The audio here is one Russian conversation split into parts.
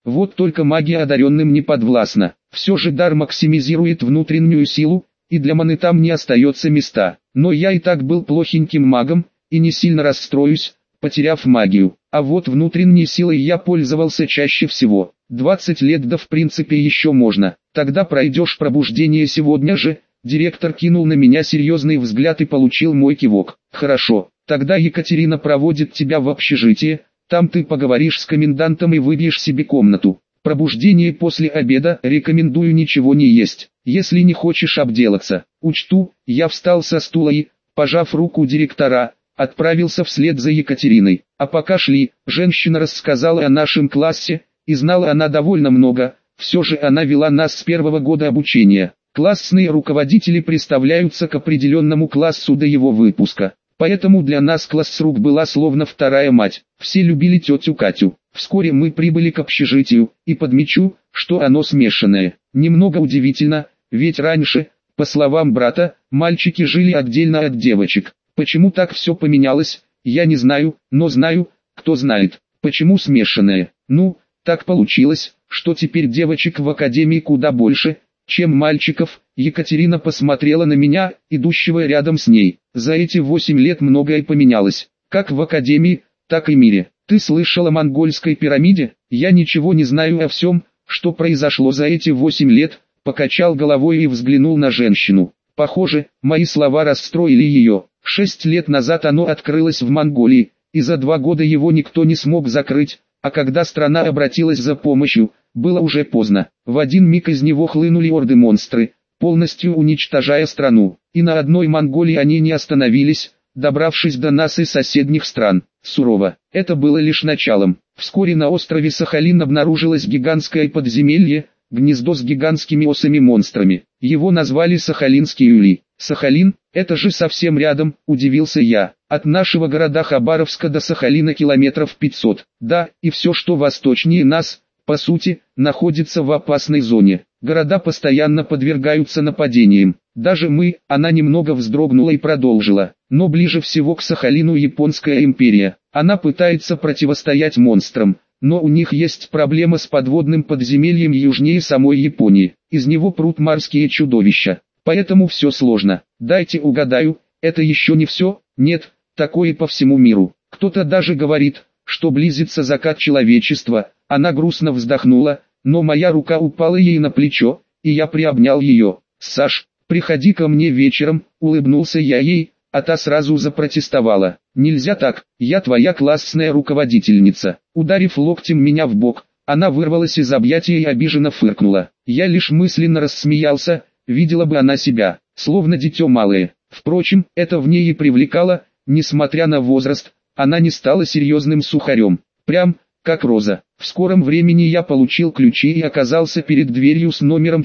Вот только магия одаренным не подвластна. Все же дар максимизирует внутреннюю силу, и для маны там не остается места. Но я и так был плохеньким магом, и не сильно расстроюсь, потеряв магию. А вот внутренней силой я пользовался чаще всего. 20 лет да в принципе еще можно. Тогда пройдешь пробуждение сегодня же. Директор кинул на меня серьезный взгляд и получил мой кивок. Хорошо, тогда Екатерина проводит тебя в общежитие. Там ты поговоришь с комендантом и выбьешь себе комнату. Пробуждение после обеда, рекомендую ничего не есть, если не хочешь обделаться. Учту. Я встал со стула и, пожав руку директора, отправился вслед за Екатериной. А пока шли, женщина рассказала о нашем классе, и знала она довольно много, все же она вела нас с первого года обучения. Классные руководители представляются к определенному классу до его выпуска. Поэтому для нас классрук была словно вторая мать. Все любили тетю Катю. Вскоре мы прибыли к общежитию, и подмечу, что оно смешанное. Немного удивительно, ведь раньше, по словам брата, мальчики жили отдельно от девочек. Почему так все поменялось, я не знаю, но знаю, кто знает, почему смешанное. Ну, так получилось, что теперь девочек в академии куда больше, чем мальчиков. Екатерина посмотрела на меня, идущего рядом с ней. За эти 8 лет многое поменялось, как в академии, так и мире. Ты слышал о монгольской пирамиде? Я ничего не знаю о всем, что произошло за эти 8 лет, покачал головой и взглянул на женщину. Похоже, мои слова расстроили ее. 6 лет назад оно открылось в Монголии, и за 2 года его никто не смог закрыть, а когда страна обратилась за помощью, было уже поздно. В один миг из него хлынули орды монстры, полностью уничтожая страну. И на одной Монголии они не остановились, добравшись до нас и соседних стран. Сурово. Это было лишь началом. Вскоре на острове Сахалин обнаружилось гигантское подземелье, гнездо с гигантскими осами-монстрами. Его назвали Сахалинский Ули. Сахалин, это же совсем рядом, удивился я. От нашего города Хабаровска до Сахалина километров 500. Да, и все, что восточнее нас, по сути, находится в опасной зоне. Города постоянно подвергаются нападениям. Даже мы, она немного вздрогнула и продолжила. Но ближе всего к Сахалину Японская империя. Она пытается противостоять монстрам. Но у них есть проблема с подводным подземельем южнее самой Японии. Из него прут морские чудовища. Поэтому все сложно. Дайте угадаю, это еще не все? Нет, такое по всему миру. Кто-то даже говорит, что близится закат человечества. Она грустно вздохнула, но моя рука упала ей на плечо, и я приобнял ее. «Саш, приходи ко мне вечером», — улыбнулся я ей, а та сразу запротестовала. «Нельзя так, я твоя классная руководительница». Ударив локтем меня в бок, она вырвалась из объятия и обиженно фыркнула. Я лишь мысленно рассмеялся, видела бы она себя, словно дитё малое. Впрочем, это в ней и привлекало, несмотря на возраст, она не стала серьезным сухарем. Прям, как Роза. В скором времени я получил ключи и оказался перед дверью с номером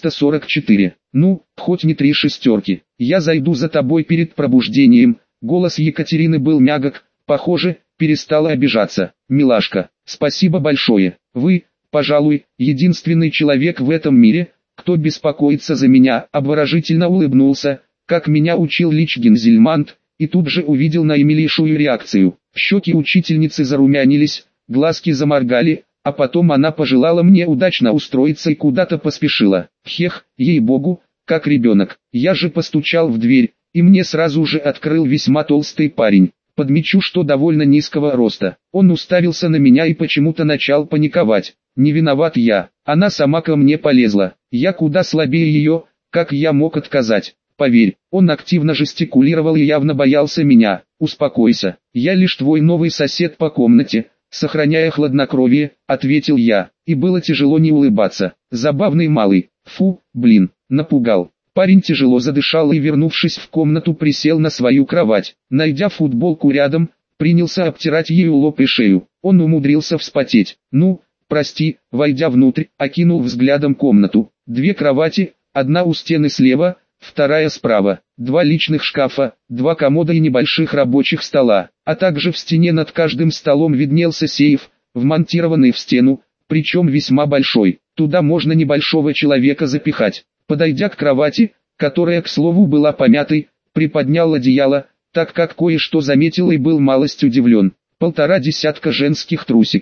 444. «Ну, хоть не 3 шестерки. Я зайду за тобой перед пробуждением». Голос Екатерины был мягок, похоже, перестала обижаться. «Милашка, спасибо большое. Вы, пожалуй, единственный человек в этом мире, кто беспокоится за меня». Обворожительно улыбнулся, как меня учил Лич Гензельмант, и тут же увидел наимилейшую реакцию. Щеки учительницы зарумянились, глазки заморгали, а потом она пожелала мне удачно устроиться и куда-то поспешила. Хех, ей-богу, как ребенок. Я же постучал в дверь, и мне сразу же открыл весьма толстый парень. Подмечу, что довольно низкого роста. Он уставился на меня и почему-то начал паниковать. Не виноват я, она сама ко мне полезла. Я куда слабее ее, как я мог отказать? Поверь, он активно жестикулировал и явно боялся меня. «Успокойся, я лишь твой новый сосед по комнате», сохраняя хладнокровие, ответил я, и было тяжело не улыбаться. Забавный малый, фу, блин, напугал. Парень тяжело задышал и, вернувшись в комнату, присел на свою кровать. Найдя футболку рядом, принялся обтирать ею лоб и шею. Он умудрился вспотеть. «Ну, прости», войдя внутрь, окинул взглядом комнату. 2 кровати, одна у стены слева, вторая справа, 2 личных шкафа, 2 комода и небольших рабочих стола, а также в стене над каждым столом виднелся сейф, вмонтированный в стену, причем весьма большой. Туда можно небольшого человека запихать. Подойдя к кровати, которая, к слову, была помятой, приподнял одеяло, так как кое-что заметил и был малость удивлен. 1,5 десятка женских трусиков.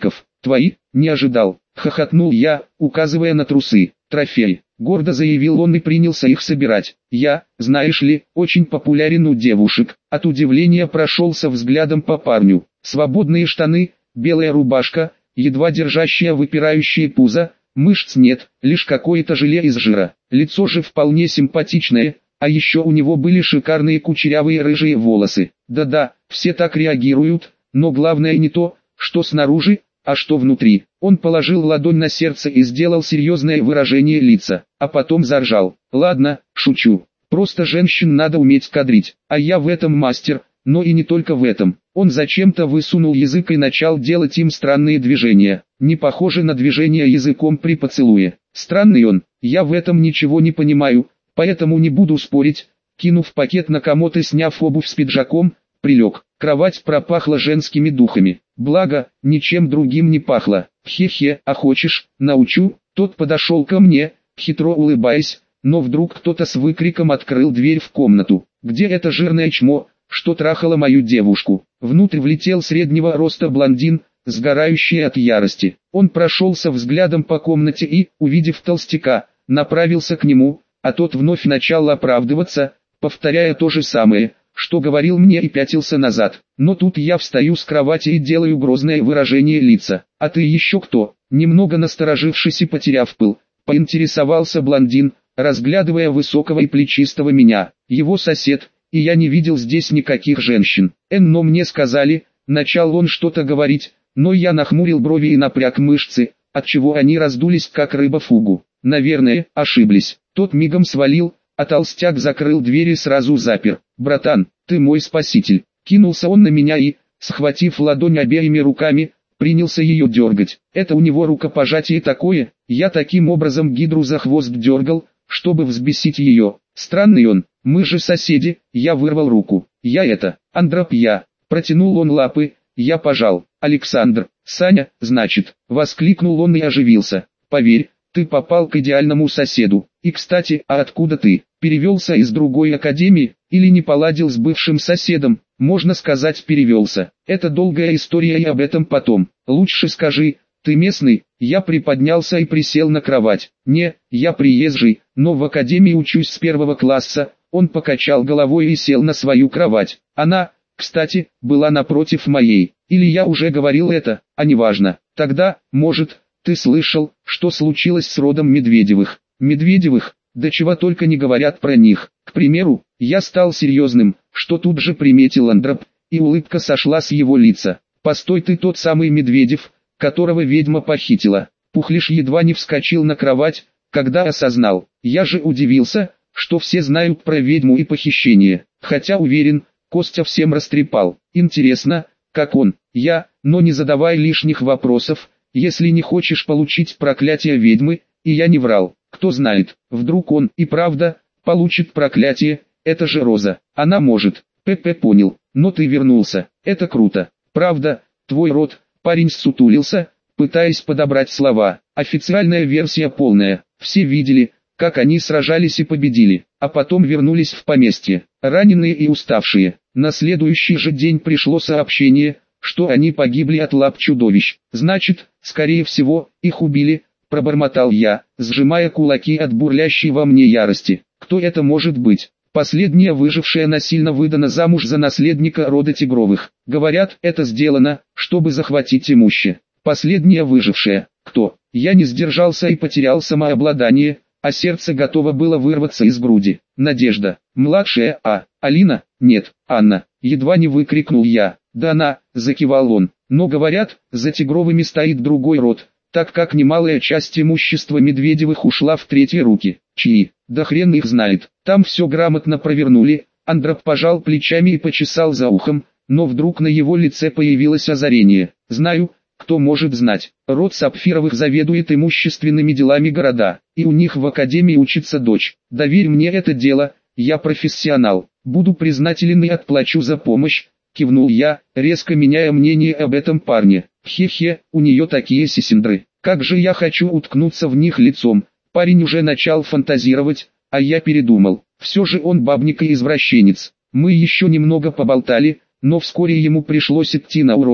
Твои? Не ожидал, хохотнул я, указывая на трусы. Трофей, гордо заявил он и принялся их собирать. Я, знаешь ли, очень популярен у девушек. От удивления прошелся взглядом по парню. Свободные штаны, белая рубашка, едва держащая выпирающие пузо, мышц нет, лишь какое-то желе из жира. Лицо же вполне симпатичное, а еще у него были шикарные кучерявые рыжие волосы. Да-да, все так реагируют, но главное не то, что снаружи, а что внутри. Он положил ладонь на сердце и сделал серьезное выражение лица, а потом заржал. Ладно, шучу. Просто женщин надо уметь кадрить, а я в этом мастер, но и не только в этом. Он зачем-то высунул язык и начал делать им странные движения, не похожи на движения языком при поцелуе. Странный он, я в этом ничего не понимаю, поэтому не буду спорить. Кинув пакет на комод и сняв обувь с пиджаком, прилег. Кровать пропахла женскими духами. Благо, ничем другим не пахло. Хе-хе, а хочешь, научу? Тот подошел ко мне, хитро улыбаясь, но вдруг кто-то с выкриком открыл дверь в комнату. Где это жирное чмо, что трахало мою девушку? Внутрь влетел среднего роста блондин, сгорающий от ярости. Он прошелся взглядом по комнате и, увидев толстяка, направился к нему, а тот вновь начал оправдываться, повторяя то же самое, что говорил мне, и пятился назад. Но тут я встаю с кровати и делаю грозное выражение лица. «А ты еще кто?» Немного насторожившись и потеряв пыл, поинтересовался блондин, разглядывая высокого и плечистого меня. Его сосед, и я не видел здесь никаких женщин. Но мне сказали, начал он что-то говорить, но я нахмурил брови и напряг мышцы, отчего они раздулись как рыба в фугу. Наверное, ошиблись. Тот мигом свалил, а толстяк закрыл дверь и сразу запер. «Братан, ты мой спаситель!» Кинулся он на меня и, схватив ладонь обеими руками, принялся ее дергать. Это у него рукопожатие такое, я таким образом гидру за хвост дергал, чтобы взбесить ее. Странный он, мы же соседи. Я вырвал руку. Андроп я. Протянул он лапы, я пожал. Александр, Саня, значит, воскликнул он и оживился. Поверь, ты попал к идеальному соседу. И кстати, а откуда ты? Перевелся из другой академии, или не поладил с бывшим соседом? Можно сказать, перевелся. Это долгая история, и об этом потом. Лучше скажи, ты местный? Я приподнялся и присел на кровать. Не, я приезжий, но в академии учусь с 1 класса. Он покачал головой и сел на свою кровать. Она, кстати, была напротив моей. Или я уже говорил это, а неважно. Тогда, может, ты слышал, что случилось с родом Медведевых? Медведевых? Да чего только не говорят про них. К примеру, я стал серьезным, что тут же приметил Андроп, и улыбка сошла с его лица. Постой, ты тот самый Медведев, которого ведьма похитила. Пухлиш едва не вскочил на кровать, когда осознал. Я же удивился, что все знают про ведьму и похищение. Хотя уверен, Костя всем растрепал. Интересно, как он? Но не задавай лишних вопросов, если не хочешь получить проклятие ведьмы, и я не врал. Кто знает, вдруг он и правда получит проклятие, это же Роза. Она может. П.П. понял, но ты вернулся, это круто. Правда, твой род. Парень ссутулился, пытаясь подобрать слова. Официальная версия полная. Все видели, как они сражались и победили, а потом вернулись в поместье, раненые и уставшие. На следующий же день пришло сообщение, что они погибли от лап чудовищ. Значит, скорее всего, их убили, пробормотал я, сжимая кулаки от бурлящей во мне ярости. Кто это может быть? Последняя выжившая насильно выдана замуж за наследника рода Тигровых. Говорят, это сделано, чтобы захватить имущество. Последняя выжившая. Кто? Я не сдержался и потерял самообладание, а сердце готово было вырваться из груди. Надежда. Младшая, Алина? Нет, Анна. Едва не выкрикнул я. Да она, закивал он. Но говорят, за Тигровыми стоит другой род, так как немалая часть имущества Медведевых ушла в третьи руки. Чьи? Да хрен их знает. Там все грамотно провернули. Андроп пожал плечами и почесал за ухом, но вдруг на его лице появилось озарение. Знаю, кто может знать. Род Сапфировых заведует имущественными делами города, и у них в академии учится дочь. Доверь мне это дело, я профессионал. Буду признателен и отплачу за помощь, кивнул я, резко меняя мнение об этом парне. Хе-хе, у нее такие сисендры. Как же я хочу уткнуться в них лицом. Парень уже начал фантазировать, а я передумал. Все же он бабник и извращенец. Мы еще немного поболтали, но вскоре ему пришлось идти на уроки,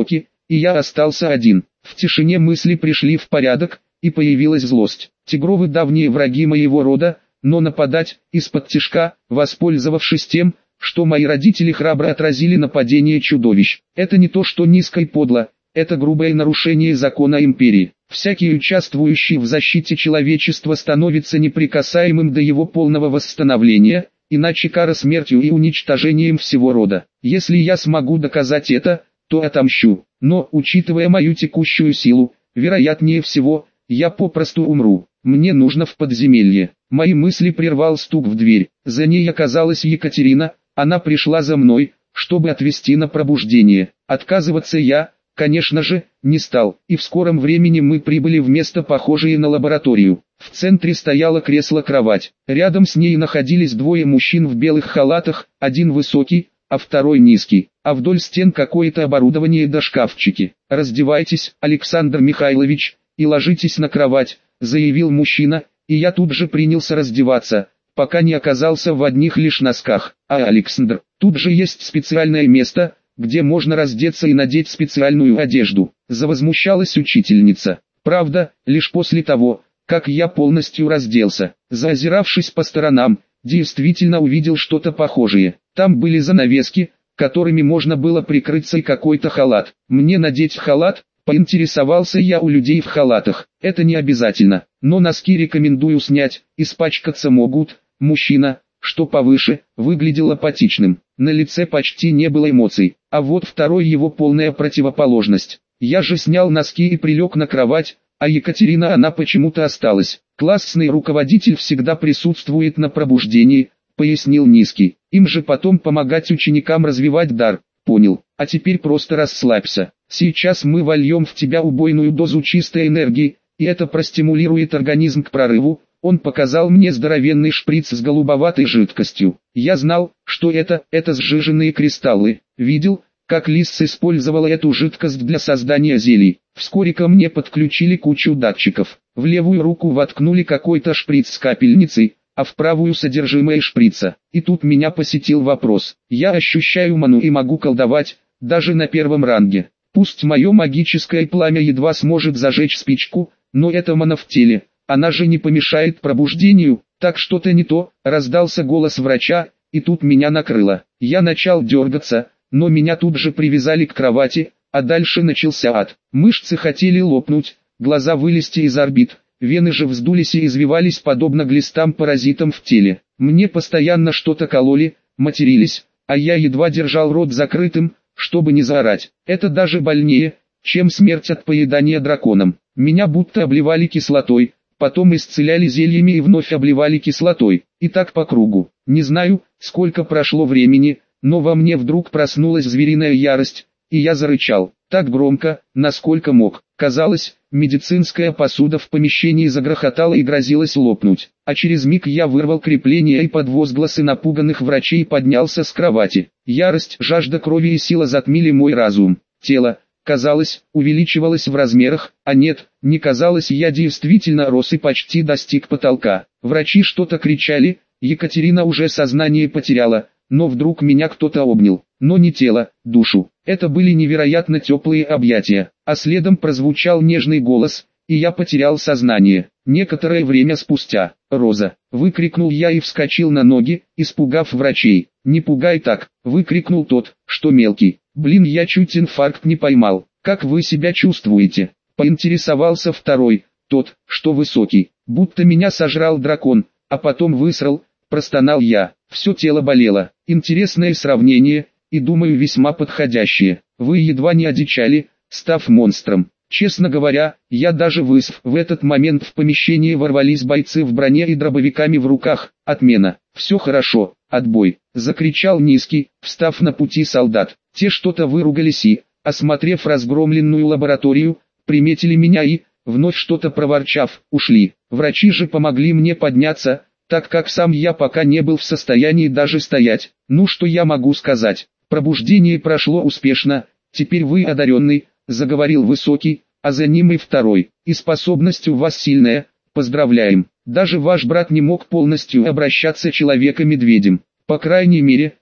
и я остался один. В тишине мысли пришли в порядок, и появилась злость. Тигровы давние враги моего рода, но нападать, из-под тишка, воспользовавшись тем, что мои родители храбро отразили нападение чудовищ. Это не то что низко и подло, это грубое нарушение закона империи. Всякий участвующий в защите человечества становится неприкасаемым до его полного восстановления, иначе кара смертью и уничтожением всего рода. Если я смогу доказать это, то отомщу. Но, учитывая мою текущую силу, вероятнее всего, я попросту умру. Мне нужно в подземелье. Мои мысли прервал стук в дверь. За ней оказалась Екатерина. Она пришла за мной, чтобы отвезти на пробуждение. Отказываться я, конечно же, не стал. И в скором времени мы прибыли в место, похожее на лабораторию. В центре стояло кресло-кровать. Рядом с ней находились двое мужчин в белых халатах, один высокий, а второй низкий. А вдоль стен какое-то оборудование да шкафчики. «Раздевайтесь, Александр Михайлович, и ложитесь на кровать», — заявил мужчина, и я тут же принялся раздеваться, пока не оказался в одних лишь носках. «А, Александр, тут же есть специальное место, где можно раздеться и надеть специальную одежду», — завозмущалась учительница. Правда, лишь после того, как я полностью разделся. Заозиравшись по сторонам, действительно увидел что-то похожее. Там были занавески, которыми можно было прикрыться, и какой-то халат. «Мне надеть халат?» — поинтересовался я у людей в халатах. «Это не обязательно, но носки рекомендую снять, испачкаться могут». Мужчина, что повыше, выглядел апатичным. На лице почти не было эмоций, а вот второй его полная противоположность. Я же снял носки и прилег на кровать, а Екатерина, она почему-то осталась. «Классный руководитель всегда присутствует на пробуждении», — пояснил Низкий. «Им же потом помогать ученикам развивать дар». «Понял, а теперь просто расслабься. Сейчас мы вольем в тебя убойную дозу чистой энергии, и это простимулирует организм к прорыву». Он показал мне здоровенный шприц с голубоватой жидкостью. Я знал, что это сжиженные кристаллы. Видел, как Лисс использовала эту жидкость для создания зелий. Вскоре ко мне подключили кучу датчиков. В левую руку воткнули какой-то шприц с капельницей, а в правую содержимое шприца. И тут меня посетил вопрос. Я ощущаю ману и могу колдовать, даже на первом ранге. Пусть мое магическое пламя едва сможет зажечь спичку, но это мана в теле. Она же не помешает пробуждению. Так что-то не то, раздался голос врача, и тут меня накрыло. Я начал дергаться, но меня тут же привязали к кровати, а дальше начался ад. Мышцы хотели лопнуть, глаза вылезти из орбит, вены же вздулись и извивались подобно глистам-паразитам в теле. Мне постоянно что-то кололи, матерились, а я едва держал рот закрытым, чтобы не заорать. Это даже больнее, чем смерть от поедания драконом. Меня будто обливали кислотой, потом исцеляли зельями и вновь обливали кислотой, и так по кругу. Не знаю, сколько прошло времени, но во мне вдруг проснулась звериная ярость, и я зарычал, так громко, насколько мог. Казалось, медицинская посуда в помещении загрохотала и грозилась лопнуть, а через миг я вырвал крепление и под возгласы напуганных врачей поднялся с кровати. Ярость, жажда крови и сила затмили мой разум. Тело, казалось, увеличивалось в размерах, а нет, не казалось, я действительно рос и почти достиг потолка. Врачи что-то кричали, Екатерина уже сознание потеряла, но вдруг меня кто-то обнял, но не тело, душу. Это были невероятно теплые объятия, а следом прозвучал нежный голос, и я потерял сознание. Некоторое время спустя, «Роза!» — выкрикнул я и вскочил на ноги, испугав врачей. «Не пугай так!» — выкрикнул тот, что мелкий. «Блин, я чуть инфаркт не поймал. Как вы себя чувствуете?» — поинтересовался второй, тот, что высокий. «Будто меня сожрал дракон, а потом высрал», — простонал я. Все тело болело. Интересное сравнение, и думаю весьма подходящее. Вы едва не одичали, став монстром. Честно говоря, я даже высв. В этот момент в помещение ворвались бойцы в броне и дробовиками в руках. «Отмена! Все хорошо, отбой!» — закричал Низкий, встав на пути солдат. Те что-то выругались и, осмотрев разгромленную лабораторию, приметили меня и, вновь что-то проворчав, ушли. Врачи же помогли мне подняться, так как сам я пока не был в состоянии даже стоять. Ну что я могу сказать? Пробуждение прошло успешно, теперь вы одаренный, заговорил высокий, а за ним и второй. И способность у вас сильная, поздравляем. Даже ваш брат не мог полностью обращаться человеком-медведем. По крайней мере,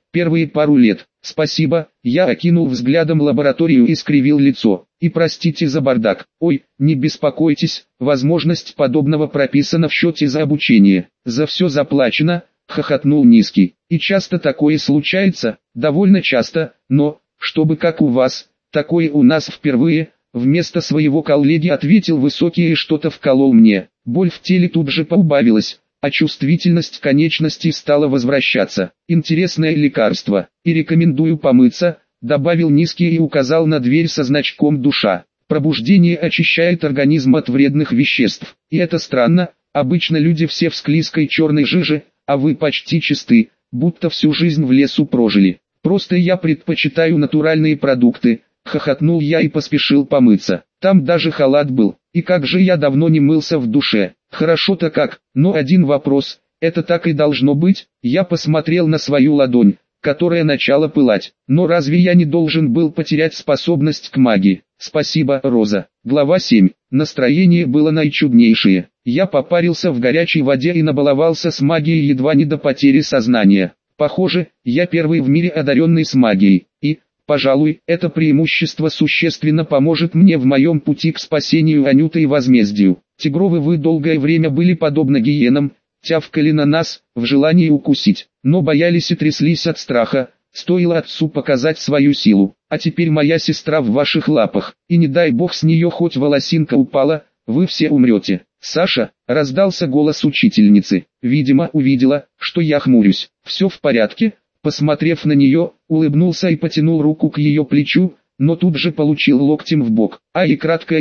первые пару лет. Спасибо, я окинул взглядом лабораторию и скривил лицо. И простите за бардак. Ой, не беспокойтесь, возможность подобного прописана в счете за обучение. За все заплачено, хохотнул Низкий. И часто такое случается? Довольно часто, но, чтобы как у вас, такое у нас впервые. Вместо своего коллеги ответил Высокий и что-то вколол мне. Боль в теле тут же поубавилась, а чувствительность конечностей стала возвращаться. Интересное лекарство. И рекомендую помыться, добавил Низкий и указал на дверь со значком «Душа». Пробуждение очищает организм от вредных веществ. И это странно, обычно люди все в склизкой черной жиже, а вы почти чисты, будто всю жизнь в лесу прожили. Просто я предпочитаю натуральные продукты, хохотнул я и поспешил помыться. Там даже халат был, и как же я давно не мылся в душе. Хорошо-то как, но один вопрос, это так и должно быть? Я посмотрел на свою ладонь, которая начала пылать. Но разве я не должен был потерять способность к магии? Спасибо, Роза. Глава 7. Настроение было наичуднейшее. Я попарился в горячей воде и набаловался с магией едва не до потери сознания. Похоже, я первый в мире одаренный с магией. И, пожалуй, это преимущество существенно поможет мне в моем пути к спасению Анюты и возмездию. Тигровы вы долгое время были подобны гиенам, тявкали на нас, в желании укусить, но боялись и тряслись от страха, стоило отцу показать свою силу. А теперь моя сестра в ваших лапах, и не дай бог с нее хоть волосинка упала, вы все умрете. Саша, раздался голос учительницы, видимо увидела, что я хмурюсь. Все в порядке? Посмотрев на нее, улыбнулся и потянул руку к ее плечу, но тут же получил локтем в бок. И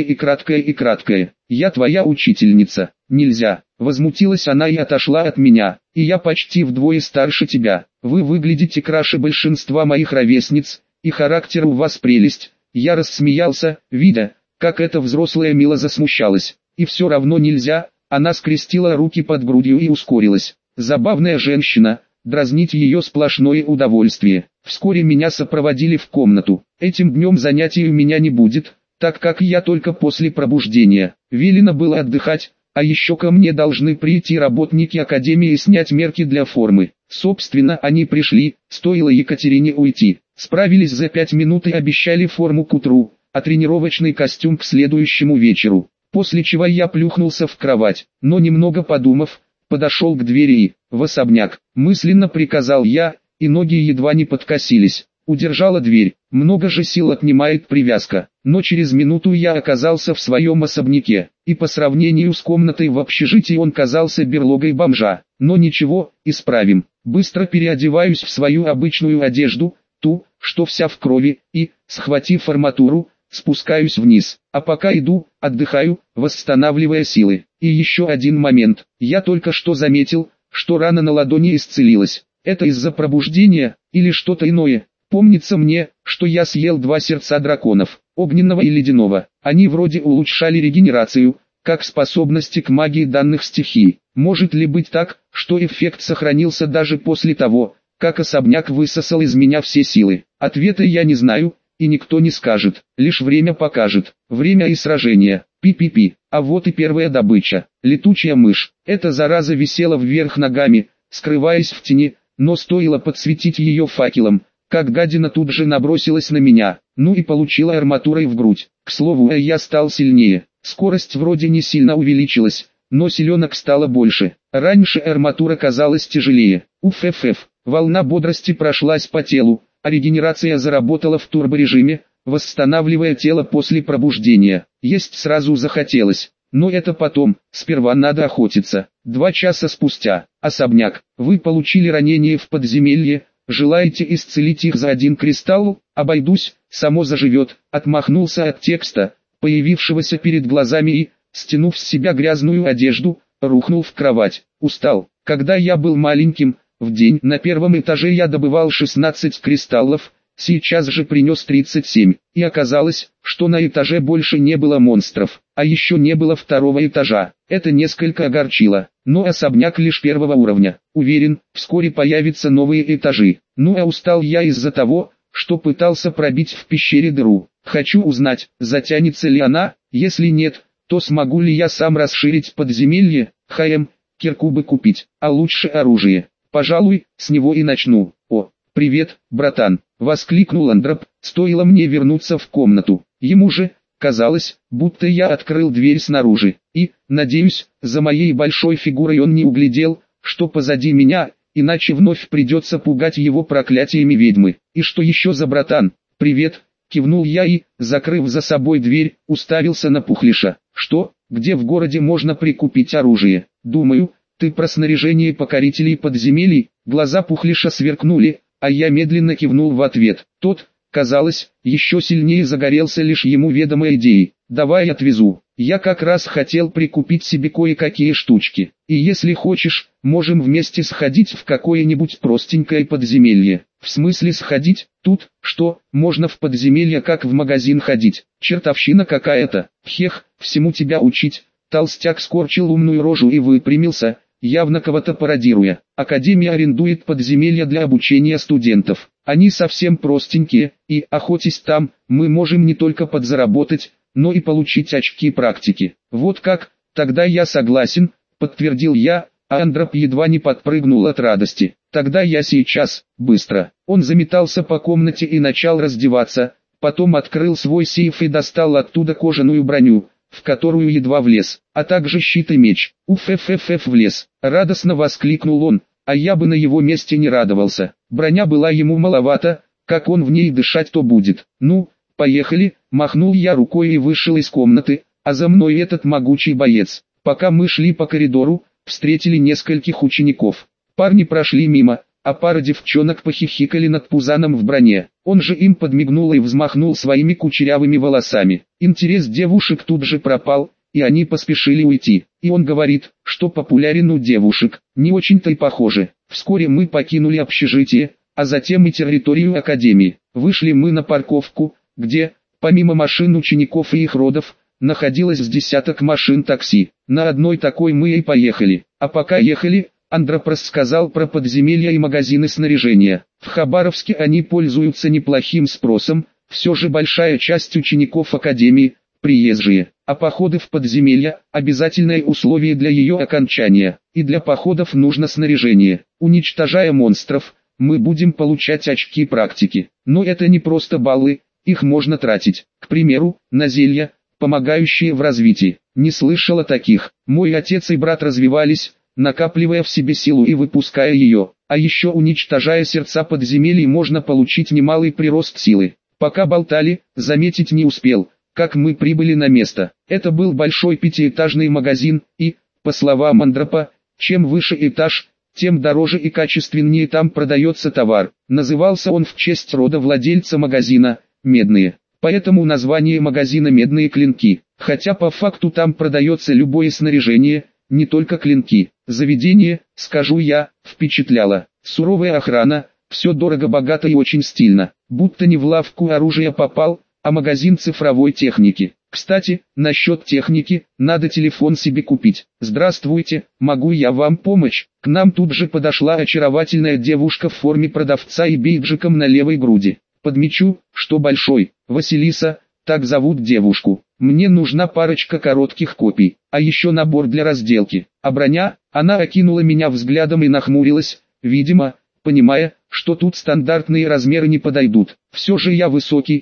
краткое. Я твоя учительница. Нельзя. Возмутилась она и отошла от меня. И я почти вдвое старше тебя. Вы выглядите краше большинства моих ровесниц, и характер у вас прелесть. Я рассмеялся, видя, как эта взрослая мило засмущалась. И все равно нельзя. Она скрестила руки под грудью и ускорилась. Забавная женщина. Дразнить ее сплошное удовольствие. Вскоре меня сопроводили в комнату. Этим днем занятий у меня не будет, так как я только после пробуждения. Велено было отдыхать, а еще ко мне должны прийти работники академии и снять мерки для формы. Собственно, они пришли, стоило Екатерине уйти. Справились за 5 минут и обещали форму к утру, а тренировочный костюм к следующему вечеру. После чего я плюхнулся в кровать, но немного подумав, подошел к двери и, в особняк, мысленно приказал я, и ноги едва не подкосились. Удержала дверь, много же сил отнимает привязка, но через минуту я оказался в своем особняке, и по сравнению с комнатой в общежитии он казался берлогой бомжа. Но ничего, исправим. Быстро переодеваюсь в свою обычную одежду, ту, что вся в крови, и, схватив арматуру, спускаюсь вниз, а пока иду, отдыхаю, восстанавливая силы. И еще один момент, я только что заметил, что рана на ладони исцелилась. Это из-за пробуждения, или что-то иное? Помнится мне, что я съел 2 сердца драконов, огненного и ледяного. Они вроде улучшали регенерацию, как способности к магии данных стихий. Может ли быть так, что эффект сохранился даже после того, как особняк высосал из меня все силы? Ответа я не знаю, и никто не скажет, лишь время покажет. Время и сражение. Пи-пи-пи. А вот и первая добыча. Летучая мышь. Эта зараза висела вверх ногами, скрываясь в тени, но стоило подсветить ее факелом, как гадина тут же набросилась на меня, ну и получила арматурой в грудь. К слову, я стал сильнее. Скорость вроде не сильно увеличилась, но силенок стало больше. Раньше арматура казалась тяжелее. Уф-ф-ф. Волна бодрости прошлась по телу, а регенерация заработала в турборежиме, восстанавливая тело после пробуждения. Есть сразу захотелось. Но это потом, сперва надо охотиться. 2 часа спустя. Особняк. Вы получили ранение в подземелье, желаете исцелить их за 1 кристалл? Обойдусь, само заживет. Отмахнулся от текста, появившегося перед глазами и, стянув с себя грязную одежду, рухнул в кровать. Устал. Когда я был маленьким, в день на 1-м этаже я добывал 16 кристаллов, сейчас же принес 37, и оказалось, что на этаже больше не было монстров, а еще не было 2-го этажа. Это несколько огорчило, но особняк лишь 1-го уровня. Уверен, вскоре появятся новые этажи. Ну а устал я из-за того, что пытался пробить в пещере дыру. Хочу узнать, затянется ли она, если нет, то смогу ли я сам расширить подземелье. Кирку бы купить, а лучше оружие. Пожалуй, с него и начну. О, «Привет, братан!» — воскликнул Андроп, стоило мне вернуться в комнату. Ему же казалось, будто я открыл дверь снаружи, и, надеюсь, за моей большой фигурой он не углядел, что позади меня, иначе вновь придется пугать его проклятиями ведьмы. «И что еще за братан?» «Привет!» — кивнул я и, закрыв за собой дверь, уставился на Пухлиша. «Что? Где в городе можно прикупить оружие?» «Думаю, ты про снаряжение покорителей подземелий?» Глаза Пухлиша сверкнули, а я медленно кивнул в ответ. Тот, казалось, еще сильнее загорелся лишь ему ведомой идеей. «Давай отвезу. Я как раз хотел прикупить себе кое-какие штучки. И если хочешь, можем вместе сходить в какое-нибудь простенькое подземелье». «В смысле сходить? Тут, что, можно в подземелье как в магазин ходить? Чертовщина какая-то. Хех, всему тебя учить». Толстяк скорчил умную рожу и выпрямился, явно кого-то пародируя. «Академия арендует подземелья для обучения студентов. Они совсем простенькие, и, охотясь там, мы можем не только подзаработать, но и получить очки практики». «Вот как? Тогда я согласен», — подтвердил я, а Андроп едва не подпрыгнул от радости. «Тогда я сейчас, быстро». Он заметался по комнате и начал раздеваться, потом открыл свой сейф и достал оттуда кожаную броню, в которую едва влез, а также щит и меч. «Уф-ф-ф-ф, влез!» — радостно воскликнул он, а я бы на его месте не радовался. Броня была ему маловато, как он в ней дышать-то будет. «Ну, поехали!» — махнул я рукой и вышел из комнаты, а за мной этот могучий боец. Пока мы шли по коридору, встретили нескольких учеников. Парни прошли мимо, а пара девчонок похихикали над Пузаном в броне. Он же им подмигнул и взмахнул своими кучерявыми волосами. Интерес девушек тут же пропал, и они поспешили уйти. И он говорит, что популярен у девушек. Не очень-то и похоже. Вскоре мы покинули общежитие, а затем и территорию академии. Вышли мы на парковку, где, помимо машин учеников и их родов, находилось с десяток машин такси. На одной такой мы и поехали. А пока ехали, Андроп рассказал про подземелья и магазины снаряжения. В Хабаровске они пользуются неплохим спросом, все же большая часть учеников академии – приезжие, а походы в подземелья – обязательное условие для ее окончания, и для походов нужно снаряжение. Уничтожая монстров, мы будем получать очки практики. Но это не просто баллы, их можно тратить, к примеру, на зелья, помогающие в развитии. Не слышал о таких. Мой отец и брат развивались, накапливая в себе силу и выпуская ее, а еще уничтожая сердца подземелий можно получить немалый прирост силы. Пока болтали, заметить не успел, как мы прибыли на место. Это был большой пятиэтажный магазин, и, по словам Андропа, чем выше этаж, тем дороже и качественнее там продается товар. Назывался он в честь рода владельца магазина – «Медные». Поэтому название магазина «Медные клинки», хотя по факту там продается любое снаряжение, не только клинки. Заведение, скажу я, впечатляло. Суровая охрана, все дорого-богато и очень стильно. Будто не в лавку оружия попал, а магазин цифровой техники. Кстати, насчет техники, надо телефон себе купить. «Здравствуйте, могу я вам помочь?» К нам тут же подошла очаровательная девушка в форме продавца и бейджиком на левой груди. «Подмечу, что большой, Василиса, так зовут девушку. Мне нужна парочка коротких копий, а еще набор для разделки. А броня?» Она окинула меня взглядом и нахмурилась, видимо, понимая, что тут стандартные размеры не подойдут. Все же я высокий,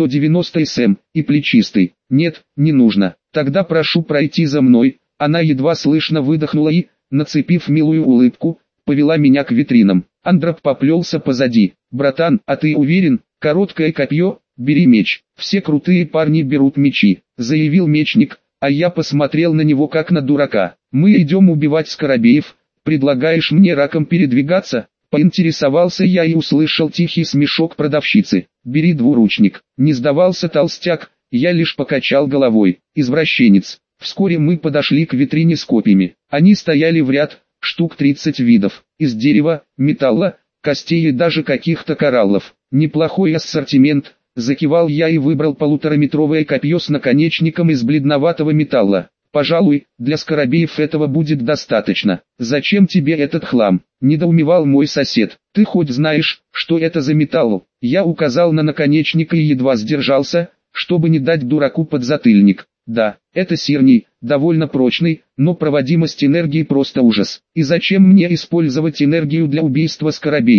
190 см, и плечистый. «Нет, не нужно. Тогда прошу пройти за мной». Она едва слышно выдохнула и, нацепив милую улыбку, повела меня к витринам. Андроп поплелся позади. «Братан, а ты уверен? Короткое копье? Бери меч. Все крутые парни берут мечи», — заявил мечник, а я посмотрел на него как на дурака. «Мы идем убивать скоробеев, предлагаешь мне раком передвигаться?» Поинтересовался я и услышал тихий смешок продавщицы. «Бери двуручник». Не сдавался толстяк, я лишь покачал головой. Извращенец. Вскоре мы подошли к витрине с копьями. Они стояли в ряд, штук 30 видов, из дерева, металла, костей и даже каких-то кораллов. «Неплохой ассортимент», — закивал я и выбрал полутораметровое копье с наконечником из бледноватого металла. «Пожалуй, для скоробеев этого будет достаточно. Зачем тебе этот хлам?» — недоумевал мой сосед. «Ты хоть знаешь, что это за металл?» Я указал на наконечник и едва сдержался, чтобы не дать дураку подзатыльник. «Да, это сирний, довольно прочный, но проводимость энергии просто ужас. И зачем мне использовать энергию для убийства скоробеев?»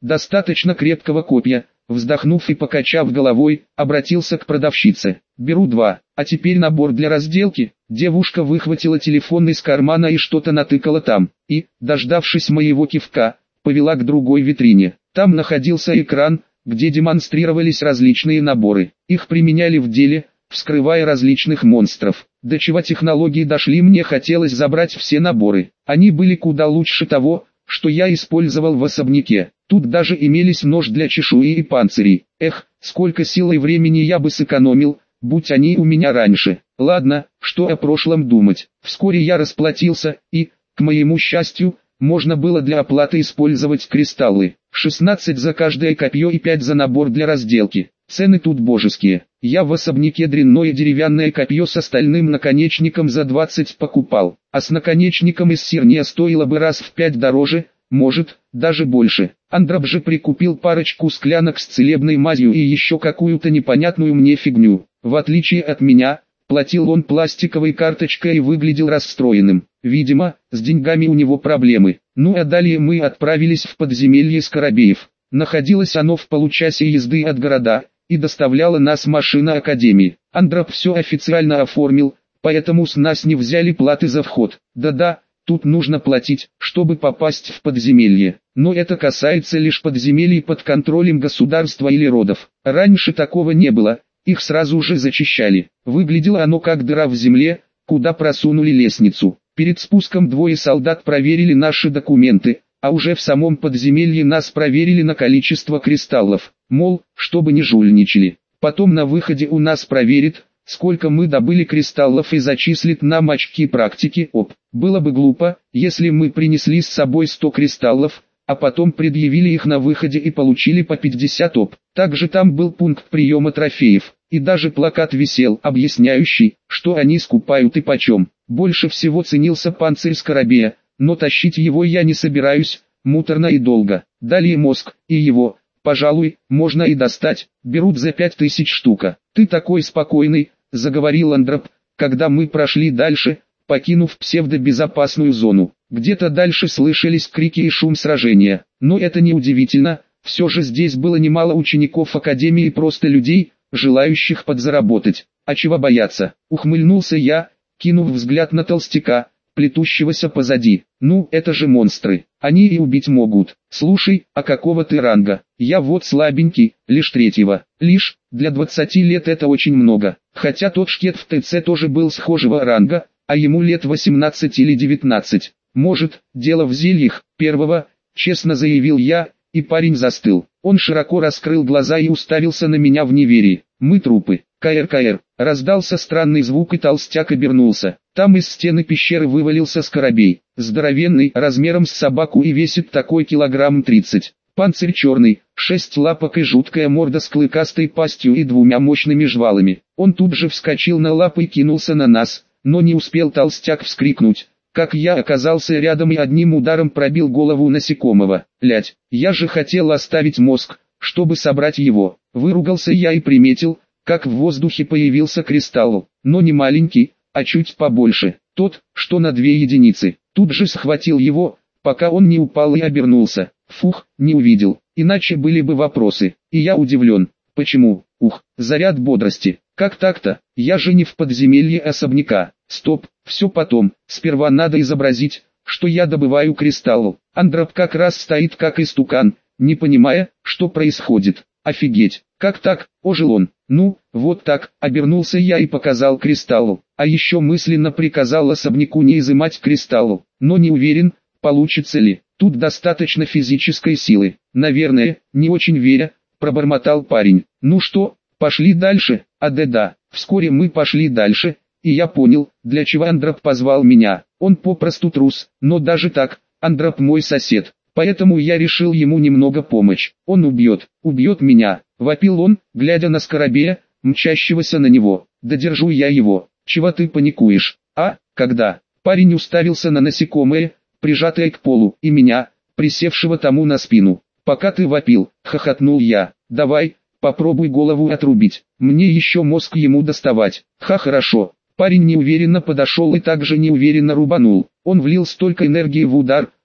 Достаточно крепкого копья. Вздохнув и покачав головой, обратился к продавщице. «Беру 2, а теперь набор для разделки». Девушка выхватила телефон из кармана и что-то натыкала там, и, дождавшись моего кивка, повела к другой витрине. Там находился экран, где демонстрировались различные наборы. Их применяли в деле, вскрывая различных монстров. До чего технологии дошли, мне хотелось забрать все наборы. Они были куда лучше того, что я использовал в особняке. Тут даже имелись нож для чешуи и панцирей. Эх, сколько сил и времени я бы сэкономил, будь они у меня раньше. Ладно, что о прошлом думать. Вскоре я расплатился, и, к моему счастью, можно было для оплаты использовать кристаллы. 16 за каждое копье и 5 за набор для разделки. Цены тут божеские. Я в особняке дрянное деревянное копье с стальным наконечником за 20 покупал, а с наконечником из сирния стоило бы раз в 5 дороже, может, даже больше. Андроп же прикупил парочку склянок с целебной мазью и еще какую-то непонятную мне фигню. В отличие от меня, платил он пластиковой карточкой и выглядел расстроенным. Видимо, с деньгами у него проблемы. Ну а далее мы отправились в подземелье Скоробеев. Находилось оно в получасе езды от города, и доставляла нас машина Академии. Андроп все официально оформил, поэтому с нас не взяли платы за вход. Да-да, тут нужно платить, чтобы попасть в подземелье. Но это касается лишь подземелий под контролем государства или родов. Раньше такого не было, их сразу же зачищали. Выглядело оно как дыра в земле, куда просунули лестницу. Перед спуском двое солдат проверили наши документы, а уже в самом подземелье нас проверили на количество кристаллов, мол, чтобы не жульничали. Потом на выходе у нас проверит, сколько мы добыли кристаллов и зачислит нам очки практики. Было бы глупо, если мы принесли с собой 100 кристаллов, а потом предъявили их на выходе и получили по 50 . Также там был пункт приема трофеев, и даже плакат висел, объясняющий, что они скупают и почем. Больше всего ценился панцирь Скоробея, но тащить его я не собираюсь, муторно и долго. Далее мозг, и его, пожалуй, можно и достать, берут за 5000 штука. «Ты такой спокойный», — заговорил Андроп, когда мы прошли дальше, покинув псевдобезопасную зону. Где-то дальше слышались крики и шум сражения, но это не удивительно, все же здесь было немало учеников Академии и просто людей, желающих подзаработать. А чего бояться, ухмыльнулся я, кинув взгляд на толстяка, плетущегося позади. Ну, это же монстры, они и убить могут. Слушай, а какого ты ранга? Я вот слабенький, лишь 3-го. Лишь, для 20 лет это очень много. Хотя тот шкет в ТЦ тоже был схожего ранга, а ему лет 18 или 19. Может, дело в зельях, 1-го, честно заявил я, и парень застыл. Он широко раскрыл глаза и уставился на меня в неверии. Мы трупы. КР, раздался странный звук и толстяк обернулся. Там из стены пещеры вывалился Скоробей. Здоровенный, размером с собаку и весит такой килограмм 30. Панцирь черный, 6 лапок и жуткая морда с клыкастой пастью и 2 мощными жвалами. Он тут же вскочил на лапы и кинулся на нас, но не успел толстяк вскрикнуть, как я оказался рядом и одним ударом пробил голову насекомого. Лядь, я же хотел оставить мозг, чтобы собрать его. Выругался я и приметил, как в воздухе появился кристалл, но не маленький, а чуть побольше, тот, что на 2 единицы. Тут же схватил его, пока он не упал и обернулся. Фух, не увидел, иначе были бы вопросы. И я удивлен. Почему? Заряд бодрости. Как так-то? Я же не в подземелье особняка. Стоп, все потом. Сперва надо изобразить, что я добываю кристалл. Андроп как раз стоит как истукан, не понимая, что происходит. Офигеть, как так? Ожил он. Ну, вот так, обернулся я и показал кристалл. А еще мысленно приказал особняку не изымать кристалл. Но не уверен, получится ли. Тут достаточно физической силы. Наверное, не очень веря, пробормотал парень. Ну что, пошли дальше? Да. Вскоре мы пошли дальше, и я понял, для чего Андроп позвал меня. Он попросту трус, но даже так, Андроп мой сосед. Поэтому я решил ему немного помочь. Он убьет меня, вопил он, глядя на Скоробея, мчащегося на него. Да держу я его. Чего ты паникуешь? Когда? Парень уставился на насекомое, прижатое к полу, и меня, присевшего тому на спину. Пока ты вопил, хохотнул я. Давай, попробуй голову отрубить. Мне еще мозг ему доставать. Хорошо. Парень неуверенно подошел и также неуверенно рубанул. Он влил столько энергии в удар,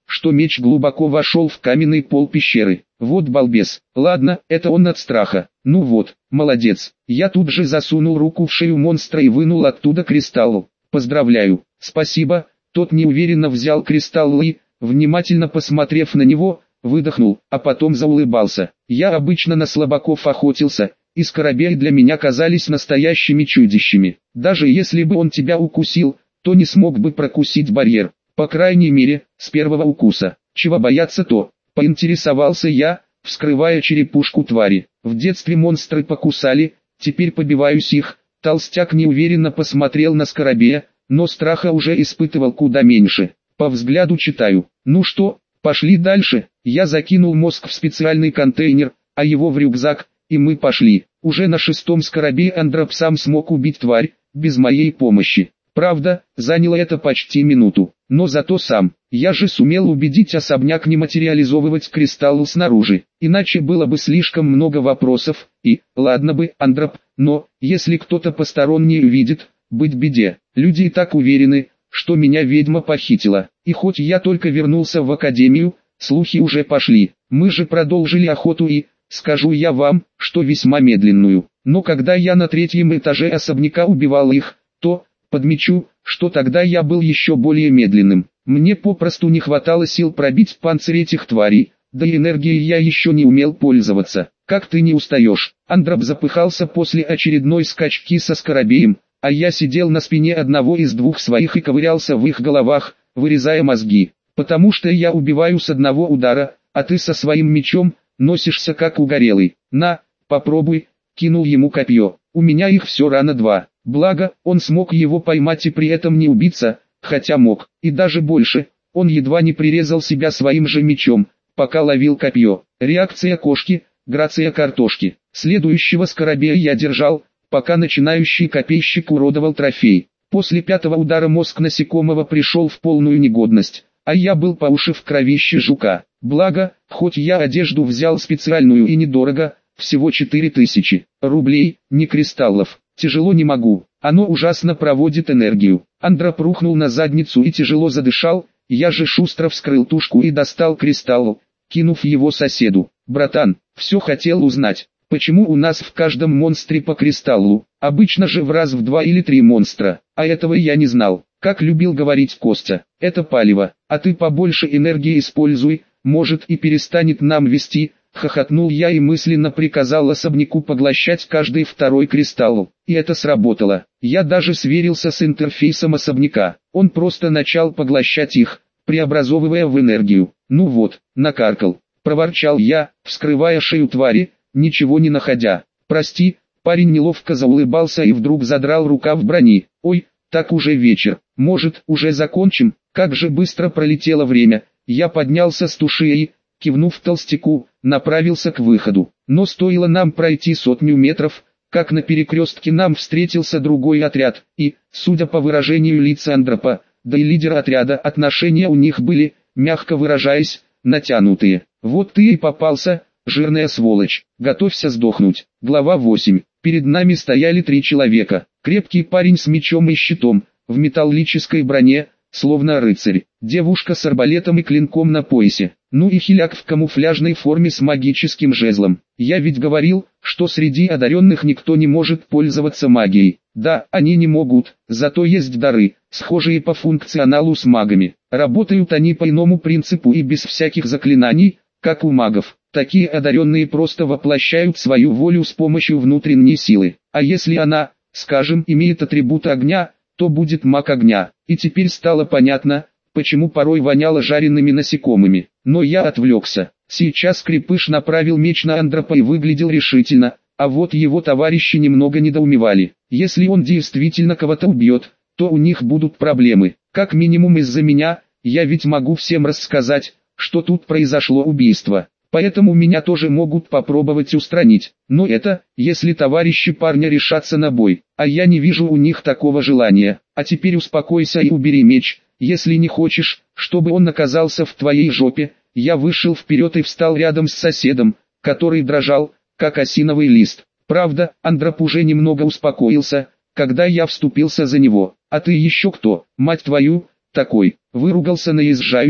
что меч глубоко вошел в каменный пол пещеры. Вот балбес. Ладно, это он от страха. Ну вот, молодец. Я тут же засунул руку в шею монстра и вынул оттуда кристалл. Поздравляю. Спасибо. Тот неуверенно взял кристалл и, внимательно посмотрев на него, выдохнул, а потом заулыбался. Я обычно на слабаков охотился, и скоробеи для меня казались настоящими чудищами. Даже если бы он тебя укусил, то не смог бы прокусить барьер. По крайней мере, с первого укуса. Чего бояться-то? Поинтересовался я, вскрывая черепушку твари. В детстве монстры покусали, теперь побиваюсь их. Толстяк неуверенно посмотрел на скоробея, но страха уже испытывал куда меньше. По взгляду читаю. Ну что, пошли дальше. Я закинул мозг в специальный контейнер, а его в рюкзак, и мы пошли. Уже на 6-м скоробее Андроп сам смог убить тварь, без моей помощи. Правда, заняло это почти минуту, но зато сам. Я же сумел убедить особняк не материализовывать кристалл снаружи, иначе было бы слишком много вопросов, и, ладно бы, Андроп, но, если кто-то посторонний увидит, быть беде. Люди и так уверены, что меня ведьма похитила, и хоть я только вернулся в академию, слухи уже пошли. Мы же продолжили охоту и, скажу я вам, что весьма медленную. Но когда я на 3-м этаже особняка убивал их, то, подмечу, что тогда я был еще более медленным. Мне попросту не хватало сил пробить панцирь этих тварей, да и энергией я еще не умел пользоваться. Как ты не устаешь? Андроп запыхался после очередной скачки со скоробеем, а я сидел на спине одного из двух своих и ковырялся в их головах, вырезая мозги. Потому что я убиваю с одного удара, а ты со своим мечом носишься как угорелый. На, попробуй, кинул ему копье. У меня их все рано 2. Благо, он смог его поймать и при этом не убиться, хотя мог, и даже больше. Он едва не прирезал себя своим же мечом, пока ловил копье. Реакция кошки, грация картошки. Следующего скоробея я держал, пока начинающий копейщик уродовал трофей. После 5-го удара мозг насекомого пришел в полную негодность, а я был по уши в кровище жука. Благо, хоть я одежду взял специальную и недорого, всего 4000 рублей, не кристаллов. Тяжело не могу, оно ужасно проводит энергию. Андроп рухнул на задницу и тяжело задышал, я же шустро вскрыл тушку и достал кристалл, кинув его соседу. Братан, все хотел узнать, почему у нас в каждом монстре по кристаллу, обычно же в раз в 2 или 3 монстра, а этого я не знал. Как любил говорить Костя, это палево, а ты побольше энергии используй, может и перестанет нам вести. Хохотнул я и мысленно приказал особняку поглощать каждый 2-й кристалл. И это сработало. Я даже сверился с интерфейсом особняка. Он просто начал поглощать их, преобразовывая в энергию. Ну вот, накаркал. Проворчал я, вскрывая шею твари, ничего не находя. Прости, парень неловко заулыбался и вдруг задрал рукав брони. Ой, так уже вечер. Может, уже закончим? Как же быстро пролетело время. Я поднялся с туши и, кивнув толстяку, направился к выходу. Но стоило нам пройти 100 метров, как на перекрестке нам встретился другой отряд, и, судя по выражению лица Андропа, да и лидера отряда, отношения у них были, мягко выражаясь, натянутые. Вот ты и попался, жирная сволочь, готовься сдохнуть. Глава 8. Перед нами стояли 3 человека. Крепкий парень с мечом и щитом, в металлической броне, словно рыцарь. Девушка с арбалетом и клинком на поясе. Ну и хиляк в камуфляжной форме с магическим жезлом. Я ведь говорил, что среди одаренных никто не может пользоваться магией. Да, они не могут, зато есть дары, схожие по функционалу с магами. Работают они по иному принципу и без всяких заклинаний, как у магов. Такие одаренные просто воплощают свою волю с помощью внутренней силы. А если она, скажем, имеет атрибут огня, то будет маг огня. И теперь стало понятно, почему порой воняло жареными насекомыми. Но я отвлекся. Сейчас крепыш направил меч на Андропа и выглядел решительно, а вот его товарищи немного недоумевали. Если он действительно кого-то убьет, то у них будут проблемы. Как минимум из-за меня, я ведь могу всем рассказать, что тут произошло убийство. Поэтому меня тоже могут попробовать устранить. Но это, если товарищи парня решатся на бой, а я не вижу у них такого желания. А теперь успокойся и убери меч, если не хочешь, чтобы он оказался в твоей жопе. Я вышел вперед и встал рядом с соседом, который дрожал, как осиновый лист. Правда, Андроп уже немного успокоился, когда я вступился за него. А ты еще кто, мать твою, такой? Выругался наезжающий,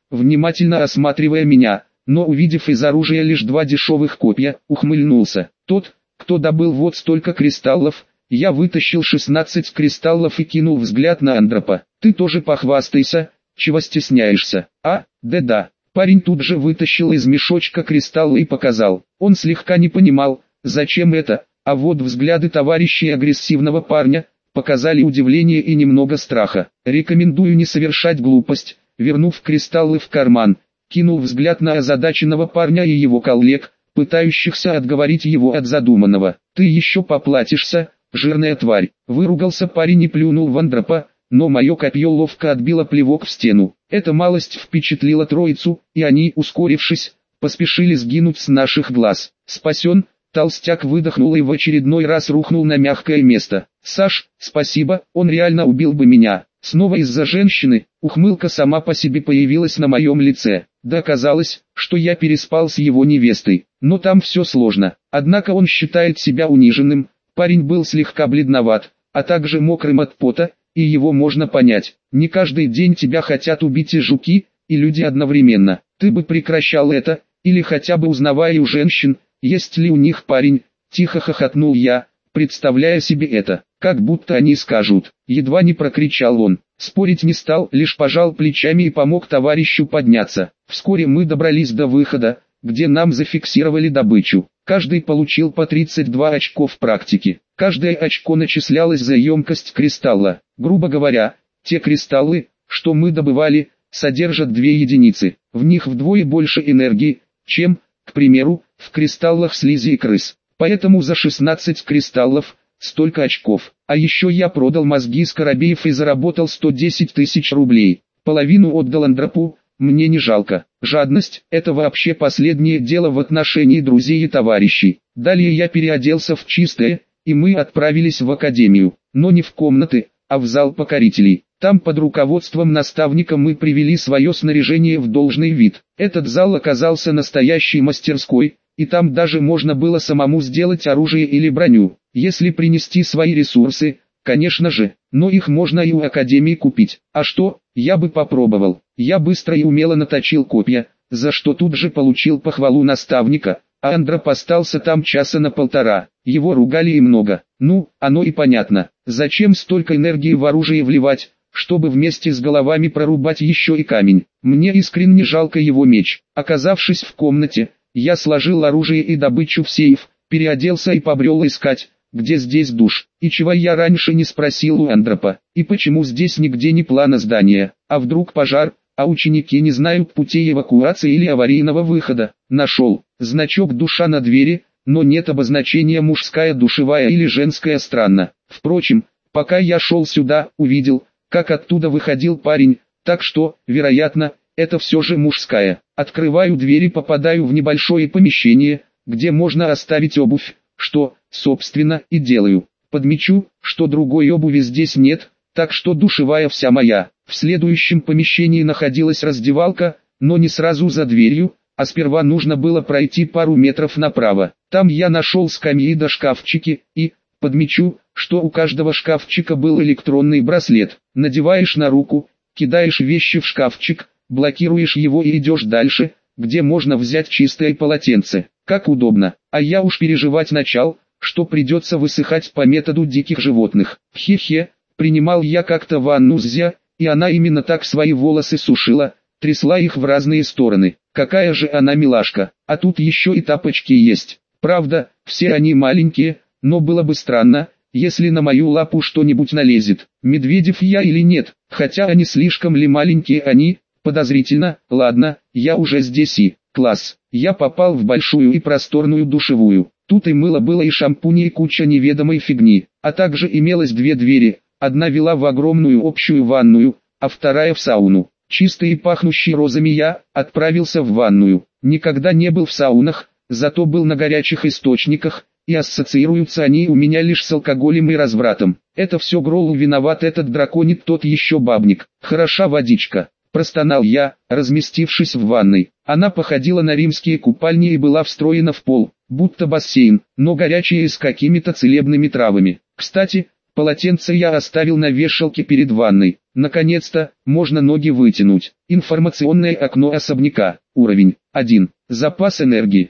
внимательно осматривая меня, но увидев из оружия лишь 2 дешевых копья, ухмыльнулся. Тот, кто добыл вот столько кристаллов, я вытащил 16 кристаллов и кинул взгляд на Андропа. Ты тоже похвастайся, чего стесняешься? Да. Парень тут же вытащил из мешочка кристаллы и показал. Он слегка не понимал, зачем это, а вот взгляды товарищей агрессивного парня показали удивление и немного страха. Рекомендую не совершать глупость. Вернув кристаллы в карман, кинул взгляд на озадаченного парня и его коллег, пытающихся отговорить его от задуманного. «Ты еще поплатишься, жирная тварь!» Выругался парень и плюнул в Андропа, но мое копье ловко отбило плевок в стену. Эта малость впечатлила троицу, и они, ускорившись, поспешили сгинуть с наших глаз. «Спасен!» Толстяк выдохнул и в очередной раз рухнул на мягкое место. «Саш, спасибо, он реально убил бы меня». Снова из-за женщины, ухмылка сама по себе появилась на моем лице. Да казалось, что я переспал с его невестой, но там все сложно. Однако он считает себя униженным, парень был слегка бледноват, а также мокрым от пота, и его можно понять. Не каждый день тебя хотят убить и жуки, и люди одновременно. Ты бы прекращал это, или хотя бы узнавая у женщин, есть ли у них парень. Тихо хохотнул я, представляя себе это, как будто они скажут. Едва не прокричал он. Спорить не стал, лишь пожал плечами и помог товарищу подняться. Вскоре мы добрались до выхода, где нам зафиксировали добычу. Каждый получил по 32 очков практики. Каждое очко начислялось за емкость кристалла. Грубо говоря, те кристаллы, что мы добывали, содержат 2 единицы. В них вдвое больше энергии, чем, к примеру, в кристаллах слизи и крыс. Поэтому за 16 кристаллов столько очков. А еще я продал мозги скоробеев и заработал 110 тысяч рублей. Половину отдал Андропу, мне не жалко. Жадность – это вообще последнее дело в отношении друзей и товарищей. Далее я переоделся в чистое, и мы отправились в академию. Но не в комнаты, а в зал покорителей. Там под руководством наставника мы привели свое снаряжение в должный вид. Этот зал оказался настоящей мастерской, и там даже можно было самому сделать оружие или броню, если принести свои ресурсы, конечно же, но их можно и у академии купить. А что, я бы попробовал. Я быстро и умело наточил копья, за что тут же получил похвалу наставника, а Андроп остался там часа на полтора. Его ругали и много. Ну, оно и понятно. Зачем столько энергии в оружие вливать, чтобы вместе с головами прорубать еще и камень? Мне искренне жалко его меч. Оказавшись в комнате, я сложил оружие и добычу в сейф, переоделся и побрел искать, где здесь душ. И чего я раньше не спросил у Андропа, и почему здесь нигде не плана здания, а вдруг пожар, а ученики не знают путей эвакуации или аварийного выхода. Нашел значок душа на двери, но нет обозначения мужская душевая или женская. Странно. Впрочем, пока я шел сюда, увидел, как оттуда выходил парень, так что, вероятно, это все же мужская. Открываю дверь и попадаю в небольшое помещение, где можно оставить обувь, что, собственно, и делаю. Подмечу, что другой обуви здесь нет, так что душевая вся моя. В следующем помещении находилась раздевалка, но не сразу за дверью, а сперва нужно было пройти пару метров направо. Там я нашел скамьи да шкафчики, и, подмечу, что у каждого шкафчика был электронный браслет. Надеваешь на руку, кидаешь вещи в шкафчик, блокируешь его и идешь дальше, где можно взять чистое полотенце. Как удобно. А я уж переживать начал, что придется высыхать по методу диких животных. Хе-хе, принимал я как-то ванну с Зя, и она именно так свои волосы сушила, трясла их в разные стороны. Какая же она милашка. А тут еще и тапочки есть. Правда, все они маленькие, но было бы странно, если на мою лапу что-нибудь налезет. Медведев я или нет, хотя они слишком ли маленькие они, подозрительно. Ладно, я уже здесь и... Класс. Я попал в большую и просторную душевую. Тут и мыло было, и шампуни, и куча неведомой фигни. А также имелось 2 двери. Одна вела в огромную общую ванную, а вторая в сауну. Чистый и пахнущий розами я отправился в ванную. Никогда не был в саунах, зато был на горячих источниках, и ассоциируются они у меня лишь с алкоголем и развратом. Это все Гролу виноват, этот драконит тот еще бабник. Хороша водичка. Простонал я, разместившись в ванной. Она походила на римские купальни и была встроена в пол, будто бассейн, но горячая и с какими-то целебными травами. Кстати, Полотенце я оставил на вешалке перед ванной. Наконец-то, можно ноги вытянуть. Информационное окно особняка. Уровень 1. Запас энергии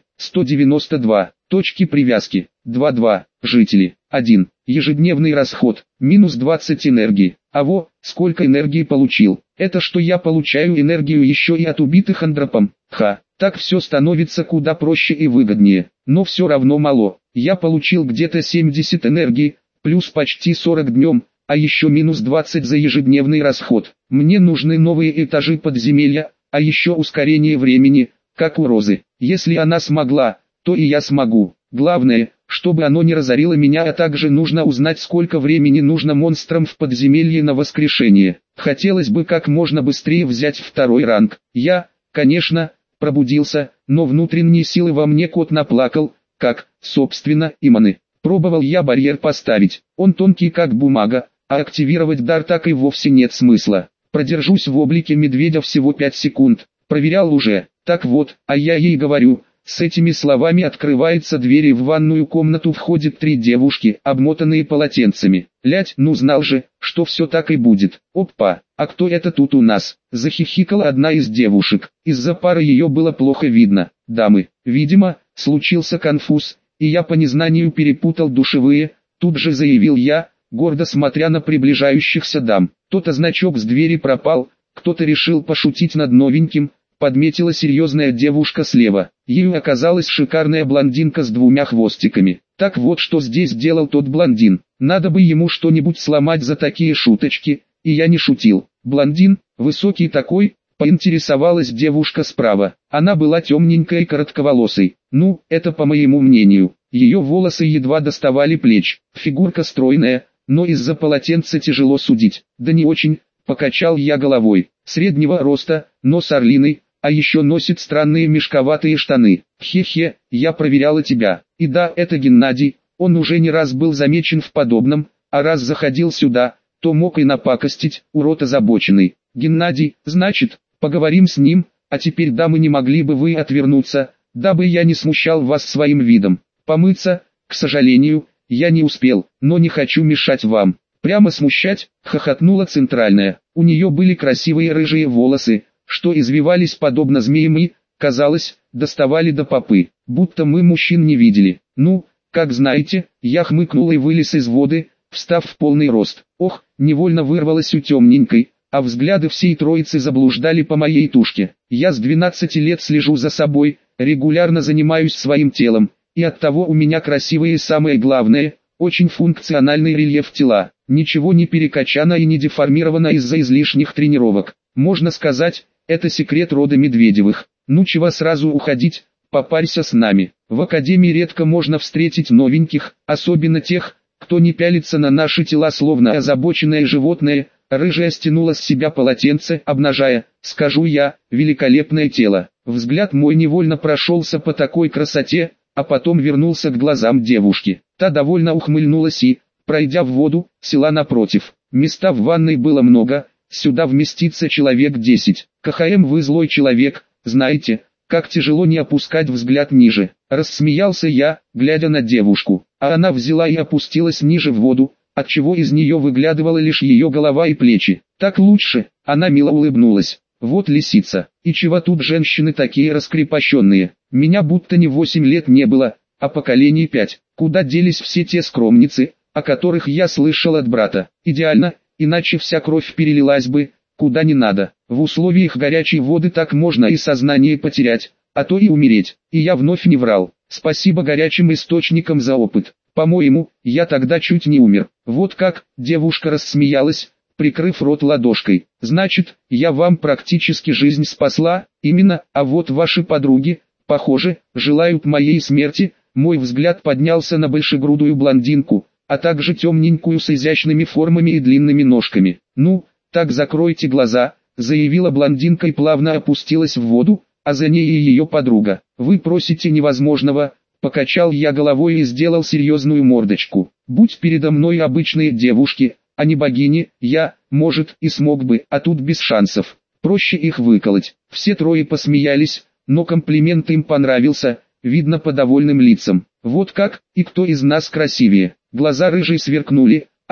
192. Точки привязки 2,2. Жители 1. Ежедневный расход минус 20 энергии. А сколько энергии получил? Это что я получаю энергию еще и от убитых андропом? Так все становится куда проще и выгоднее. Но все равно мало. Я получил где-то 70 энергии, плюс почти 40 днем, а еще минус 20 за ежедневный расход. Мне нужны новые этажи подземелья, а еще ускорение времени, как у Розы. Если она смогла, то и я смогу. Главное, чтобы оно не разорило меня, а также нужно узнать, сколько времени нужно монстрам в подземелье на воскрешение. Хотелось бы как можно быстрее взять второй ранг. Я, конечно, пробудился, но внутренние силы во мне кот наплакал, как, собственно, и маны. Пробовал я барьер поставить, он тонкий как бумага, а активировать дар так и вовсе нет смысла. Продержусь в облике медведя всего 5 секунд, проверял уже. Так вот, а я ей говорю, с этими словами открывается дверь и в ванную комнату входят 3 девушки, обмотанные полотенцами. Ну знал же, что все так и будет. Опа, а кто это тут у нас? Захихикала одна из девушек, из-за пары ее было плохо видно. Дамы, видимо, случился конфуз, и я по незнанию перепутал душевые, тут же заявил я, гордо смотря на приближающихся дам. То-то значок с двери пропал, кто-то решил пошутить над новеньким, подметила серьезная девушка слева. Ею оказалась шикарная блондинка с 2 хвостиками. Так вот что здесь делал тот блондин. Надо бы ему что-нибудь сломать за такие шуточки, и я не шутил. Блондин, высокий такой, поинтересовалась девушка справа. Она была темненькой и коротковолосой. Это по моему мнению. Ее волосы едва доставали плеч. Фигурка стройная, но из-за полотенца тяжело судить. Да не очень, покачал я головой. Среднего роста, нос орлиный, а еще носит странные мешковатые штаны. Хе-хе, я проверяла тебя. И да, это Геннадий, он уже не раз был замечен в подобном, а раз заходил сюда, то мог и напакостить, урод озабоченный. Геннадий, значит, поговорим с ним, а теперь дамы, не могли бы вы отвернуться, дабы я не смущал вас своим видом. Помыться, к сожалению, я не успел, но не хочу мешать вам. Прямо смущать, хохотнула центральная. У нее были красивые рыжие волосы, что извивались подобно змеям и, казалось, доставали до попы, будто мы мужчин не видели. Как знаете, я хмыкнул и вылез из воды, встав в полный рост. Невольно вырвалось у темненькой, а взгляды всей троицы заблуждали по моей тушке. Я с 12 лет слежу за собой, регулярно занимаюсь своим телом, и оттого у меня красивые и самое главное, очень функциональный рельеф тела. Ничего не перекачано и не деформировано из-за излишних тренировок. Можно сказать, это секрет рода Медведевых. Чего сразу уходить, попарься с нами. В академии редко можно встретить новеньких, особенно тех, кто не пялится на наши тела словно озабоченное животное. Рыжая стянула с себя полотенце, обнажая, скажу я, великолепное тело. Взгляд мой невольно прошелся по такой красоте, а потом вернулся к глазам девушки. Та довольно ухмыльнулась и, пройдя в воду, села напротив. Места в ванной было много, сюда вместится человек 10. КХМ, вы злой человек, знаете, как тяжело не опускать взгляд ниже. Рассмеялся я, глядя на девушку, а она взяла и опустилась ниже в воду, отчего из нее выглядывала лишь ее голова и плечи. Так лучше, она мило улыбнулась. Вот лисица, и чего тут женщины такие раскрепощенные? Меня будто не 8 лет не было, а поколений 5. Куда делись все те скромницы, о которых я слышал от брата? Идеально, иначе вся кровь перелилась бы, куда не надо. В условиях горячей воды так можно и сознание потерять, а то и умереть. И я вновь не врал. Спасибо горячим источникам за опыт. По-моему, я тогда чуть не умер. Вот как, девушка рассмеялась, прикрыв рот ладошкой. Значит, я вам практически жизнь спасла, именно, а вот ваши подруги, похоже, желают моей смерти. Мой взгляд поднялся на большегрудую блондинку, а также темненькую с изящными формами и длинными ножками. Так закройте глаза, заявила блондинка и плавно опустилась в воду, а за ней и ее подруга. Вы просите невозможного. Покачал я головой и сделал серьезную мордочку. Будь передо мной обычные девушки, а не богини, я, может, и смог бы, а тут без шансов. Проще их выколоть. Все трое посмеялись, но комплимент им понравился, видно по довольным лицам. Вот как, и кто из нас красивее? Глаза рыжей сверкнули, а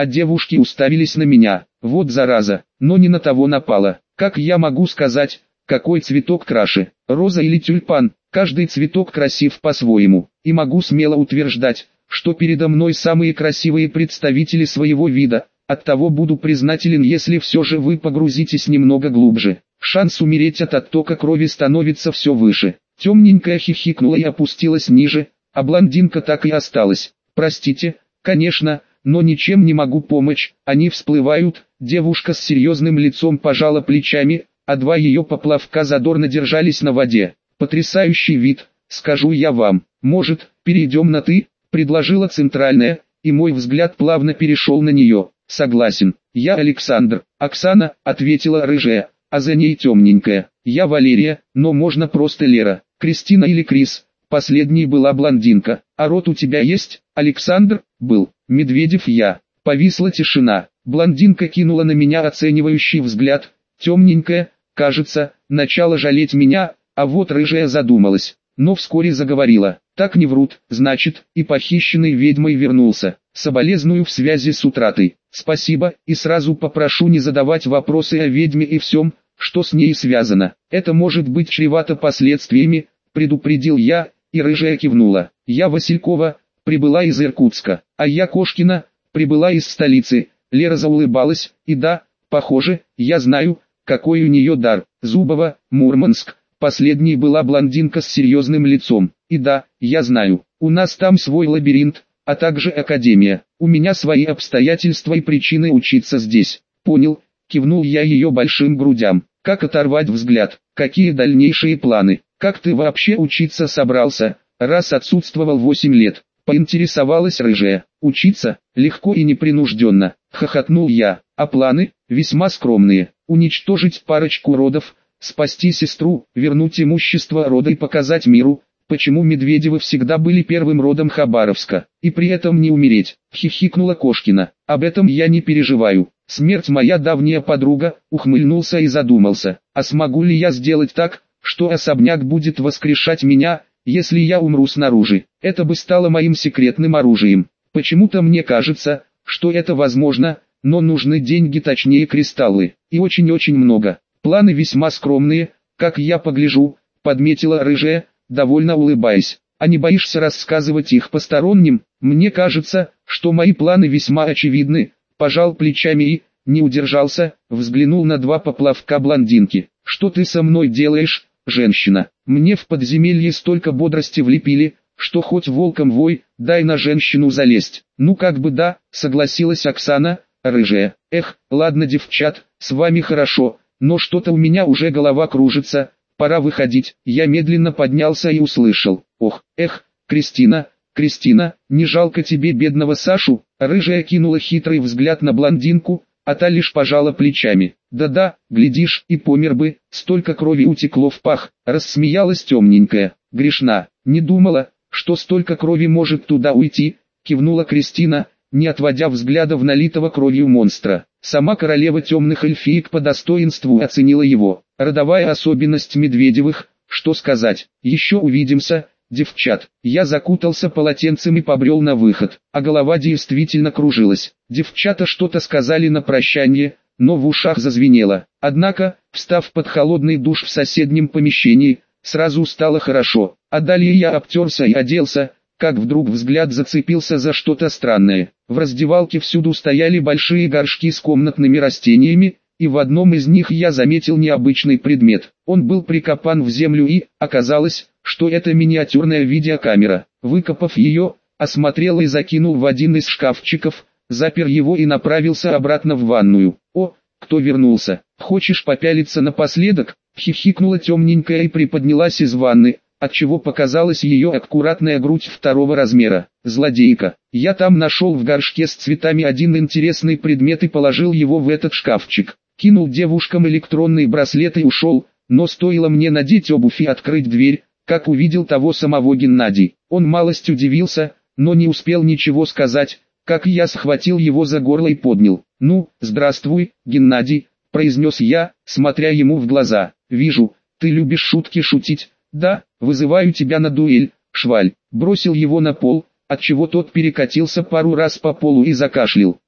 а девушки уставились на меня. Вот зараза, но не на того напала. Как я могу сказать, какой цветок краше, роза или тюльпан? Каждый цветок красив по-своему, и могу смело утверждать, что передо мной самые красивые представители своего вида. Оттого буду признателен, если все же вы погрузитесь немного глубже. Шанс умереть от оттока крови становится все выше. Темненькая хихикнула и опустилась ниже, а блондинка так и осталась. Простите, конечно, но ничем не могу помочь, они всплывают. Девушка с серьезным лицом пожала плечами, а два ее поплавка задорно держались на воде. Потрясающий вид, скажу я вам. Может, перейдем на «ты», предложила центральная, и мой взгляд плавно перешел на нее. Согласен, я Александр. Оксана, ответила рыжая, а за ней темненькая. Я Валерия, но можно просто Лера. Кристина или Крис. Последней была блондинка. А род у тебя есть? Александр? Был. Медведев я. Повисла тишина. Блондинка кинула на меня оценивающий взгляд. Темненькая, кажется, начала жалеть меня, а вот рыжая задумалась, но вскоре заговорила. Так не врут, значит, и похищенный ведьмой вернулся. Соболезную в связи с утратой. Спасибо, и сразу попрошу не задавать вопросы о ведьме и всем, что с ней связано. Это может быть чревато последствиями, предупредил я, и рыжая кивнула. Я Василькова, прибыла из Иркутска, а я Кошкина, прибыла из столицы. Лера заулыбалась, и да, похоже, я знаю, какой у нее дар. Зубова, Мурманск. Последней была блондинка с серьезным лицом. И да, я знаю, у нас там свой лабиринт, а также академия. У меня свои обстоятельства и причины учиться здесь. Понял, кивнул я ее большим грудям. Как оторвать взгляд? Какие дальнейшие планы? Как ты вообще учиться собрался, раз отсутствовал 8 лет? Поинтересовалась рыжая. Учиться, легко и непринужденно, хохотнул я. А планы, весьма скромные. Уничтожить парочку родов, спасти сестру, вернуть имущество рода и показать миру, почему Медведевы всегда были первым родом Хабаровска, и при этом не умереть, хихикнула Кошкина. Об этом я не переживаю. Смерть моя давняя подруга, ухмыльнулся и задумался. А смогу ли я сделать так, что особняк будет воскрешать меня, если я умру снаружи? Это бы стало моим секретным оружием. Почему-то мне кажется, что это возможно, но нужны деньги, точнее кристаллы, и очень-очень много. Планы весьма скромные, как я погляжу, подметила рыжая, довольно улыбаясь. А не боишься рассказывать их посторонним? Мне кажется, что мои планы весьма очевидны. Пожал плечами и, не удержался, взглянул на два поплавка блондинки. Что ты со мной делаешь, женщина? Мне в подземелье столько бодрости влепили, что хоть волком вой, дай на женщину залезть. Ну как бы да, согласилась Оксана, рыжая. Эх, ладно девчат, с вами хорошо, но что-то у меня уже голова кружится, пора выходить. Я медленно поднялся и услышал. Ох, эх, Кристина, Кристина, не жалко тебе бедного Сашу? Рыжая кинула хитрый взгляд на блондинку, а та лишь пожала плечами. Да-да, глядишь, и помер бы, столько крови утекло в пах, рассмеялась темненькая. Грешна, не думала, что столько крови может туда уйти, кивнула Кристина, не отводя взгляда в налитого кровью монстра. Сама королева темных эльфиек по достоинству оценила его. Родовая особенность Медведевых, что сказать, еще увидимся, девчат. Я закутался полотенцем и побрел на выход, а голова действительно кружилась. Девчата что-то сказали на прощание, но в ушах зазвенело. Однако, встав под холодный душ в соседнем помещении, сразу стало хорошо, а далее я обтерся и оделся, как вдруг взгляд зацепился за что-то странное. В раздевалке всюду стояли большие горшки с комнатными растениями, и в одном из них я заметил необычный предмет. Он был прикопан в землю и, оказалось, что это миниатюрная видеокамера. Выкопав ее, осмотрел и закинул в один из шкафчиков, запер его и направился обратно в ванную. О, кто вернулся? Хочешь попялиться напоследок? Хихикнула темненькая и приподнялась из ванны, отчего показалась ее аккуратная грудь второго размера. Злодейка. Я там нашел в горшке с цветами один интересный предмет и положил его в этот шкафчик. Кинул девушкам электронный браслет и ушел, но стоило мне надеть обувь и открыть дверь, как увидел того самого Геннадий. Он малость удивился, но не успел ничего сказать, как я схватил его за горло и поднял. «Ну, здравствуй, Геннадий», — произнес я, смотря ему в глаза. «Вижу, ты любишь шутки шутить. Да, вызываю тебя на дуэль, шваль». Бросил его на пол, отчего тот перекатился пару раз по полу и закашлял.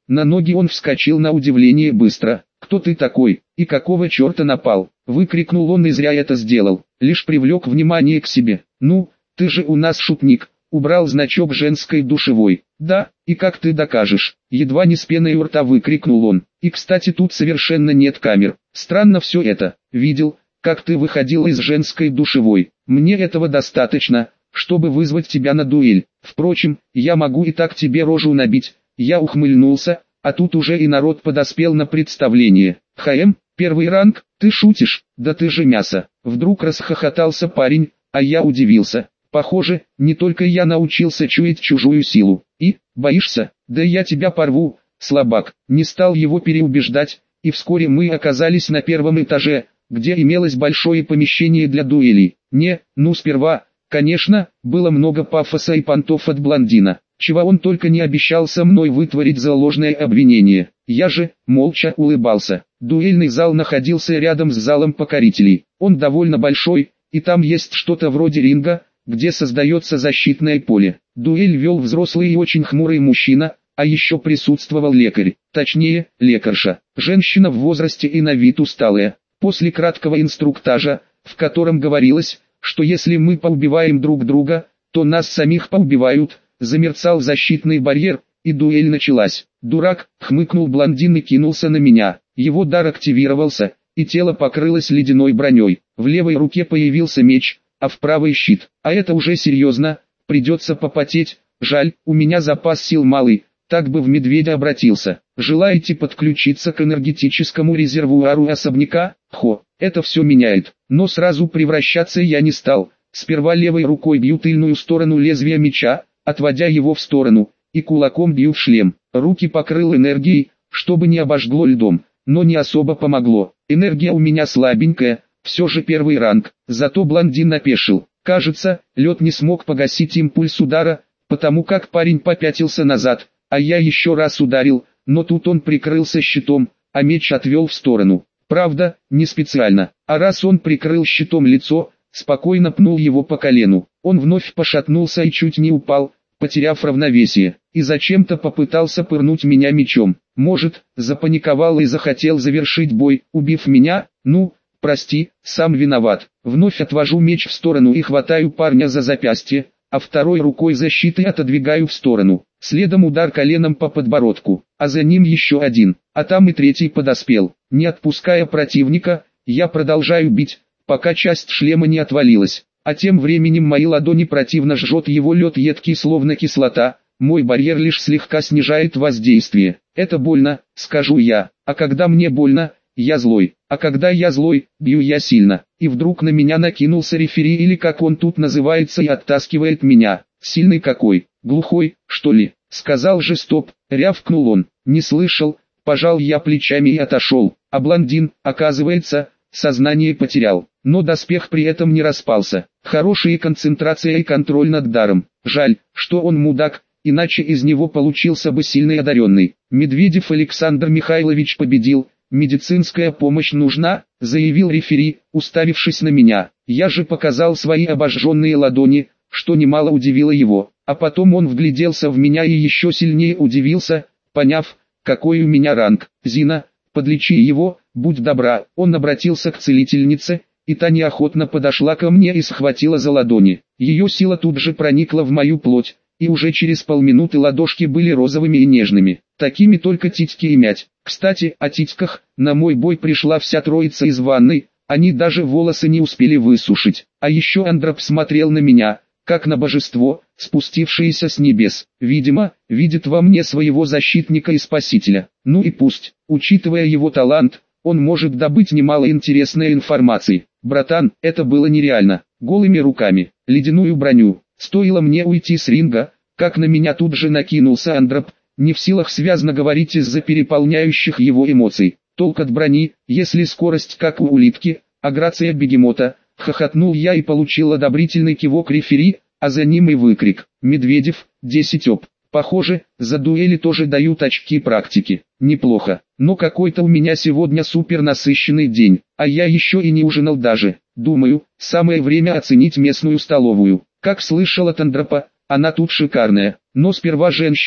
На ноги он вскочил на удивление быстро. «Кто ты такой? И какого черта напал?» — выкрикнул он, и зря это сделал. Лишь привлек внимание к себе. «Ну, ты же у нас шутник». Убрал значок женской душевой. «Да, и как ты докажешь?» Едва не с пеной у рта выкрикнул он. «И кстати, тут совершенно нет камер. Странно все это. Видел, как ты выходил из женской душевой. Мне этого достаточно, чтобы вызвать тебя на дуэль. Впрочем, я могу и так тебе рожу набить». Я ухмыльнулся, а тут уже и народ подоспел на представление. «ХМ, первый ранг, ты шутишь? Да ты же мясо!» Вдруг расхохотался парень, а я удивился. Похоже, не только я научился чуять чужую силу. «И, боишься? Да я тебя порву, слабак!» Не стал его переубеждать, и вскоре мы оказались на первом этаже, где имелось большое помещение для дуэлей. Сперва, конечно, было много пафоса и понтов от блондина, чего он только не обещал со мной вытворить за ложное обвинение. Я же, молча улыбался. Дуэльный зал находился рядом с залом покорителей. Он довольно большой, и там есть что-то вроде ринга, где создается защитное поле. Дуэль вел взрослый и очень хмурый мужчина, а еще присутствовал лекарь, точнее, лекарша, женщина в возрасте и на вид усталая. После краткого инструктажа, в котором говорилось, что если мы поубиваем друг друга, то нас самих поубивают, замерцал защитный барьер, и дуэль началась. «Дурак!» — хмыкнул блондин и кинулся на меня. Его дар активировался, и тело покрылось ледяной броней. В левой руке появился меч, а в правой щит. А это уже серьезно, придется попотеть. Жаль, у меня запас сил малый, так бы в медведя обратился. Желаете подключиться к энергетическому резервуару особняка? Это все меняет. Но сразу превращаться я не стал. Сперва левой рукой бью тыльную сторону лезвия меча, отводя его в сторону, и кулаком бью в шлем. Руки покрыл энергией, чтобы не обожгло льдом, но не особо помогло. Энергия у меня слабенькая, все же первый ранг, зато блондин опешил. Кажется, лед не смог погасить импульс удара, потому как парень попятился назад, а я еще раз ударил, но тут он прикрылся щитом, а меч отвел в сторону. Правда, не специально, а раз он прикрыл щитом лицо, спокойно пнул его по колену. Он вновь пошатнулся и чуть не упал, потеряв равновесие, и зачем-то попытался пырнуть меня мечом. Может, запаниковал и захотел завершить бой, убив меня? Прости, сам виноват. Вновь отвожу меч в сторону и хватаю парня за запястье, а второй рукой защиты отодвигаю в сторону. Следом удар коленом по подбородку, а за ним еще один, а там и третий подоспел. Не отпуская противника, я продолжаю бить, пока часть шлема не отвалилась. А тем временем мои ладони противно жжет его лед, едкий словно кислота. Мой барьер лишь слегка снижает воздействие. Это больно, скажу я, а когда мне больно, я злой, а когда я злой, бью я сильно. И вдруг на меня накинулся рефери, или как он тут называется, и оттаскивает меня. Сильный какой, глухой, что ли? Сказал же стоп, рявкнул он. Не слышал, пожал я плечами и отошел. А блондин, оказывается, сознание потерял, но доспех при этом не распался. Хорошая концентрация и контроль над даром. Жаль, что он мудак, иначе из него получился бы сильный одаренный. Медведев Александр Михайлович победил. «Медицинская помощь нужна», — заявил рефери, уставившись на меня. Я же показал свои обожженные ладони, что немало удивило его. А потом он вгляделся в меня и еще сильнее удивился, поняв, какой у меня ранг. «Зина, подлечи его, будь добра». Он обратился к целительнице, и та неохотно подошла ко мне и схватила за ладони. Ее сила тут же проникла в мою плоть, и уже через полминуты ладошки были розовыми и нежными. Такими только титьки и мять. Кстати, о титьках, на мой бой пришла вся троица из ванной, они даже волосы не успели высушить. А еще Андроп смотрел на меня, как на божество, спустившееся с небес. Видимо, видит во мне своего защитника и спасителя. Ну и пусть, учитывая его талант, он может добыть немало интересной информации. Братан, это было нереально. Голыми руками, ледяную броню. Стоило мне уйти с ринга, как на меня тут же накинулся Андроп, не в силах связно говорить из-за переполняющих его эмоций. Толк от брони, если скорость как у улитки, а грация бегемота. Хохотнул я и получил одобрительный кивок рефери, а за ним и выкрик: «Медведев, 10 оп». Похоже, за дуэли тоже дают очки практики. Неплохо, но какой-то у меня сегодня супер насыщенный день, а я еще и не ужинал даже. Думаю, самое время оценить местную столовую. Как слышал от Андропа, она тут шикарная, но сперва женщины,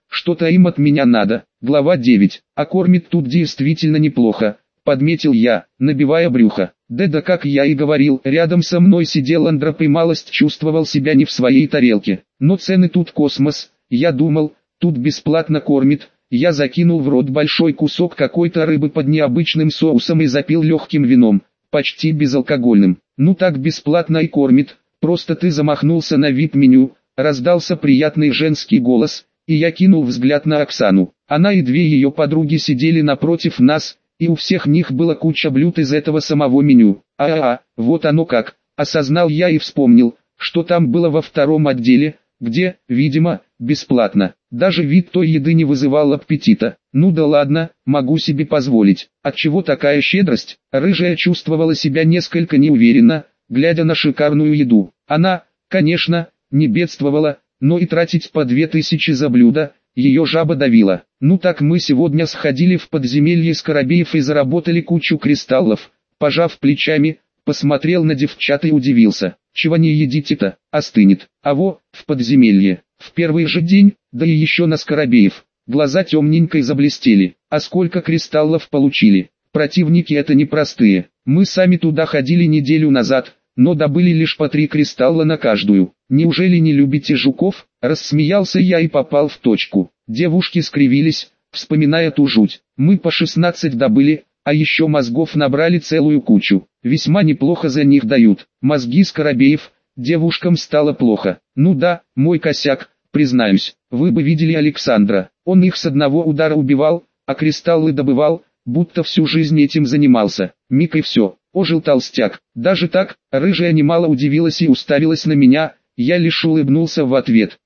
что-то им от меня надо. Глава 9. А кормит тут действительно неплохо, подметил я, набивая брюхо. Да как я и говорил, рядом со мной сидел Андроп и малость чувствовал себя не в своей тарелке. Но цены тут космос, я думал, тут бесплатно кормит. Я закинул в рот большой кусок какой-то рыбы под необычным соусом и запил легким вином, почти безалкогольным. Ну так бесплатно и кормит, просто ты замахнулся на VIP-меню, раздался приятный женский голос, и я кинул взгляд на Оксану. Она и две ее подруги сидели напротив нас, и у всех них была куча блюд из этого самого меню. Вот оно как, осознал я и вспомнил, что там было во втором отделе, где, видимо, бесплатно. Даже вид той еды не вызывал аппетита. Ну да ладно, могу себе позволить. Отчего такая щедрость? Рыжая чувствовала себя несколько неуверенно, глядя на шикарную еду. Она, конечно, не бедствовала, но и тратить по 2000 за блюдо, ее жаба давила. Ну так мы сегодня сходили в подземелье Скоробеев и заработали кучу кристаллов. Пожав плечами, посмотрел на девчат и удивился. Чего не едите-то, остынет. А во, в подземелье, в первый же день, да и еще на Скоробеев. Глаза темненько заблестели. А сколько кристаллов получили? Противники это непростые. Мы сами туда ходили неделю назад, но добыли лишь по 3 кристалла на каждую. Неужели не любите жуков? Рассмеялся я и попал в точку. Девушки скривились, вспоминая ту жуть. Мы по 16 добыли, а еще мозгов набрали целую кучу. Весьма неплохо за них дают. Мозги Скоробеев, девушкам стало плохо. Ну да, мой косяк, признаюсь. Вы бы видели Александра. Он их с одного удара убивал, а кристаллы добывал, будто всю жизнь этим занимался. Миг и все. Ожил толстяк. Даже так, рыжая немало удивилась и уставилась на меня. Я лишь улыбнулся в ответ.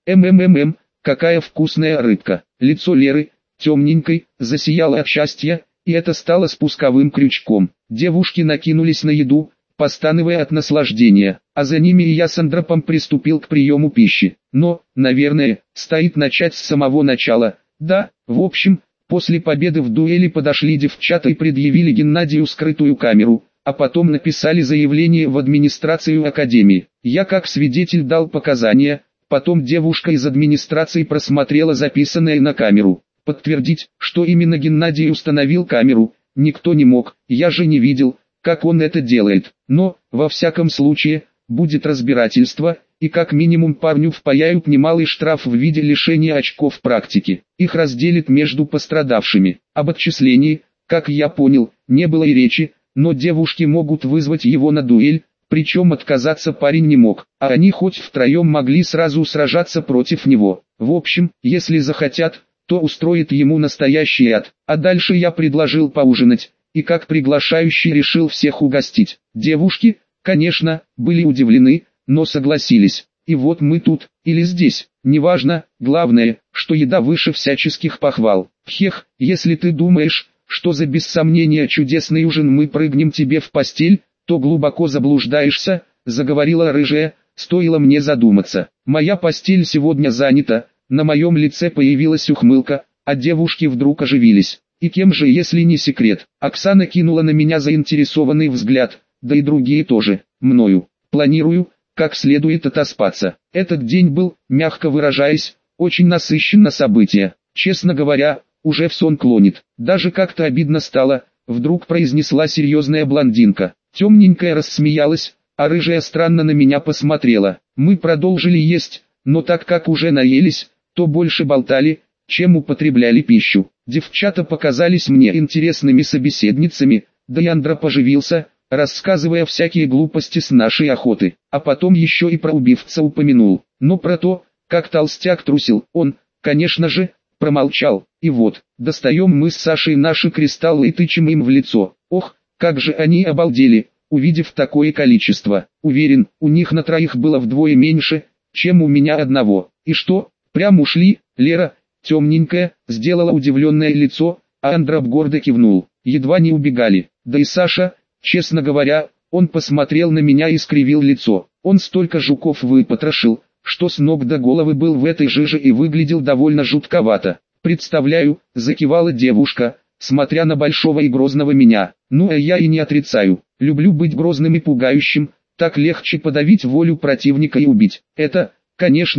Какая вкусная рыбка. Лицо Леры, темненькой, засияло от счастья, и это стало спусковым крючком. Девушки накинулись на еду, постановая от наслаждения, а за ними и я с Андропом приступил к приему пищи. Но, наверное, стоит начать с самого начала. Да, в общем, после победы в дуэли подошли девчата и предъявили Геннадию скрытую камеру, а потом написали заявление в администрацию академии. Я как свидетель дал показания, потом девушка из администрации просмотрела записанное на камеру. Подтвердить, что именно Геннадий установил камеру, никто не мог, я же не видел, как он это делает. Но, во всяком случае, будет разбирательство, и как минимум парню впаяют немалый штраф в виде лишения очков практики. Их разделят между пострадавшими. Об отчислении, как я понял, не было и речи, но девушки могут вызвать его на дуэль, причем отказаться парень не мог, а они хоть втроем могли сразу сражаться против него. В общем, если захотят, то устроит ему настоящий ад. А дальше я предложил поужинать, и как приглашающий решил всех угостить. Девушки, конечно, были удивлены, но согласились. И вот мы тут, или здесь, неважно, главное, что еда выше всяческих похвал. Хех, если ты думаешь, что за без сомнения чудесный ужин мы прыгнем тебе в постель, то глубоко заблуждаешься, заговорила рыжая, стоило мне задуматься. Моя постель сегодня занята. На моем лице появилась ухмылка, а девушки вдруг оживились. И кем же, если не секрет? Оксана кинула на меня заинтересованный взгляд, да и другие тоже, мною. Планирую, как следует отоспаться. Этот день был, мягко выражаясь, очень насыщен на события. Честно говоря, уже в сон клонит. Даже как-то обидно стало, вдруг произнесла серьезная блондинка. Темненькая рассмеялась, а рыжая странно на меня посмотрела. Мы продолжили есть, но так как уже наелись, то больше болтали, чем употребляли пищу. Девчата показались мне интересными собеседницами, да и Андроп оживился, рассказывая всякие глупости с нашей охоты, а потом еще и про убивца упомянул. Но про то, как толстяк трусил, он, конечно же, промолчал. И вот, достаем мы с Сашей наши кристаллы и тычем им в лицо. Ох, как же они обалдели, увидев такое количество. Уверен, у них на троих было вдвое меньше, чем у меня одного. И что? Прям ушли. Лера, темненькая, сделала удивленное лицо, а Андроп гордо кивнул. Едва не убегали. Да и Саша, честно говоря, он посмотрел на меня и скривил лицо. Он столько жуков выпотрошил, что с ног до головы был в этой жиже и выглядел довольно жутковато. Представляю, закивала девушка, смотря на большого и грозного меня. Ну а я и не отрицаю, люблю быть грозным и пугающим, так легче подавить волю противника и убить. Это, конечно,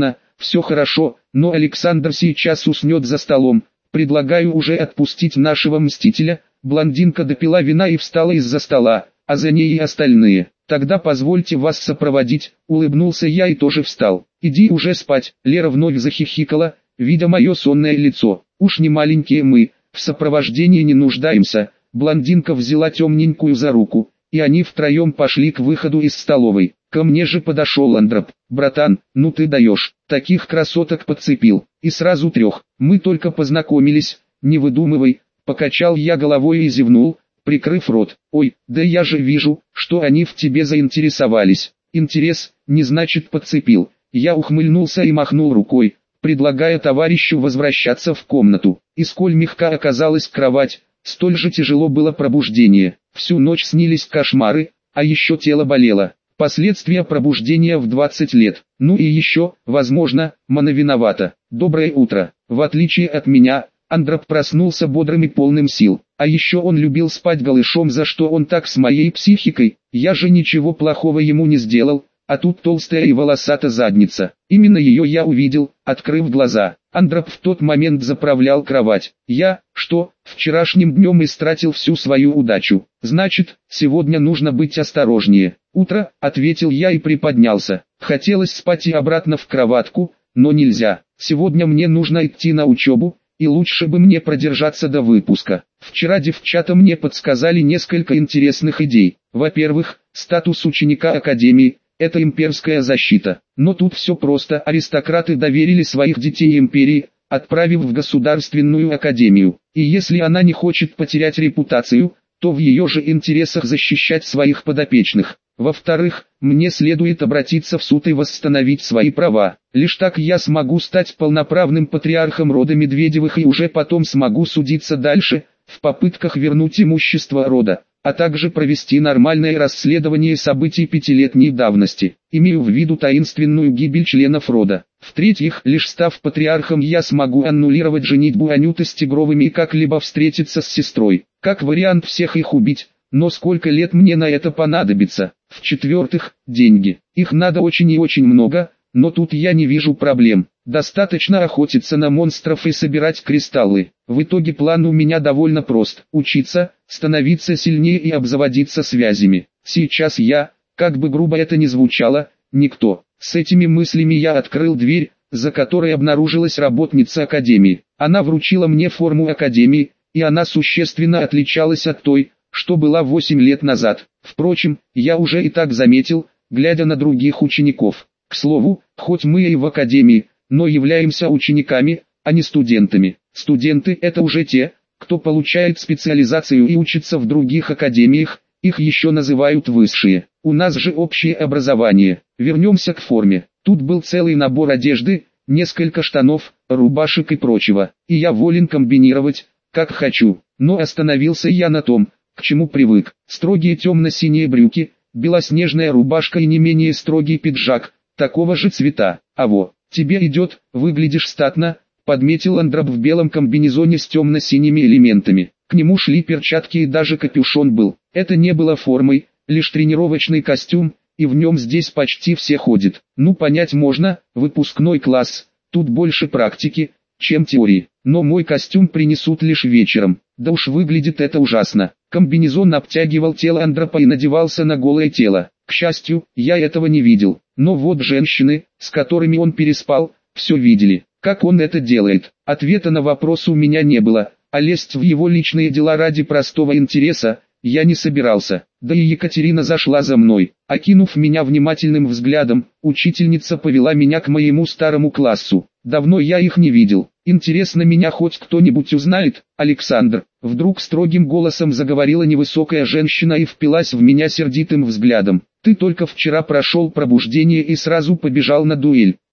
все хорошо, но Александр сейчас уснет за столом. Предлагаю уже отпустить нашего мстителя». Блондинка допила вина и встала из-за стола, а за ней и остальные. «Тогда позвольте вас сопроводить», — улыбнулся я и тоже встал. «Иди уже спать», — Лера вновь захихикала, видя мое сонное лицо. «Уж не маленькие мы, в сопровождении не нуждаемся». Блондинка взяла темненькую за руку, и они втроем пошли к выходу из столовой. Ко мне же подошел Андроп. «Братан, ну ты даешь, таких красоток подцепил, и сразу 3. Мы только познакомились, не выдумывай». Покачал я головой и зевнул, прикрыв рот. «Ой, да я же вижу, что они в тебе заинтересовались». «Интерес, не значит подцепил». Я ухмыльнулся и махнул рукой, предлагая товарищу возвращаться в комнату. И сколь мягка оказалась кровать, столь же тяжело было пробуждение. Всю ночь снились кошмары, а еще тело болело. Последствия пробуждения в 20 лет. Ну и еще, возможно, Мана виновата. «Доброе утро». В отличие от меня, Андроп проснулся бодрым и полным сил. А еще он любил спать голышом, за что он так с моей психикой. Я же ничего плохого ему не сделал, а тут толстая и волосатая задница. Именно ее я увидел, открыв глаза. Андроп в тот момент заправлял кровать. Я, что, вчерашним днем истратил всю свою удачу. Значит, сегодня нужно быть осторожнее. «Утро», — ответил я и приподнялся. Хотелось спать и обратно в кроватку, но нельзя. Сегодня мне нужно идти на учебу, и лучше бы мне продержаться до выпуска. Вчера девчата мне подсказали несколько интересных идей. Во-первых, статус ученика академии – это имперская защита. Но тут все просто. Аристократы доверили своих детей империи, отправив в государственную академию. И если она не хочет потерять репутацию, то в ее же интересах защищать своих подопечных. Во-вторых, мне следует обратиться в суд и восстановить свои права. Лишь так я смогу стать полноправным патриархом рода Медведевых и уже потом смогу судиться дальше, в попытках вернуть имущество рода, а также провести нормальное расследование событий 5-летней давности. Имею в виду таинственную гибель членов рода. В-третьих, лишь став патриархом, я смогу аннулировать женитьбу Анюты с Тигровыми и как-либо встретиться с сестрой. Как вариант всех их убить. Но сколько лет мне на это понадобится? В-четвертых, деньги. Их надо очень и очень много, но тут я не вижу проблем. Достаточно охотиться на монстров и собирать кристаллы. В итоге план у меня довольно прост. Учиться, становиться сильнее и обзаводиться связями. Сейчас я, как бы грубо это ни звучало, никто. С этими мыслями я открыл дверь, за которой обнаружилась работница академии. Она вручила мне форму академии, и она существенно отличалась от той, что была 8 лет назад. Впрочем, я уже и так заметил, глядя на других учеников. К слову, хоть мы и в академии, но являемся учениками, а не студентами. Студенты – это уже те, кто получает специализацию и учится в других академиях, их еще называют высшие. У нас же общее образование. Вернемся к форме. Тут был целый набор одежды, несколько штанов, рубашек и прочего. И я волен комбинировать, как хочу. Но остановился я на том, к чему привык. Строгие темно-синие брюки, белоснежная рубашка и не менее строгий пиджак, такого же цвета. «Аво, тебе идет, выглядишь статно», — подметил Андроп в белом комбинезоне с темно-синими элементами. К нему шли перчатки и даже капюшон был. Это не было формой, лишь тренировочный костюм, и в нем здесь почти все ходят. Ну понять можно, выпускной класс, тут больше практики, чем теории. Но мой костюм принесут лишь вечером. Да уж выглядит это ужасно. Комбинезон обтягивал тело Андропа и надевался на голое тело. К счастью, я этого не видел. Но вот женщины, с которыми он переспал, все видели. Как он это делает? Ответа на вопрос у меня не было, а лезть в его личные дела ради простого интереса я не собирался. Да и Екатерина зашла за мной. Окинув меня внимательным взглядом, учительница повела меня к моему старому классу. Давно я их не видел. Интересно, меня хоть кто-нибудь узнает? Александр, вдруг строгим голосом заговорила невысокая женщина и впилась в меня сердитым взглядом. Ты только вчера прошел пробуждение и сразу побежал на дуэль.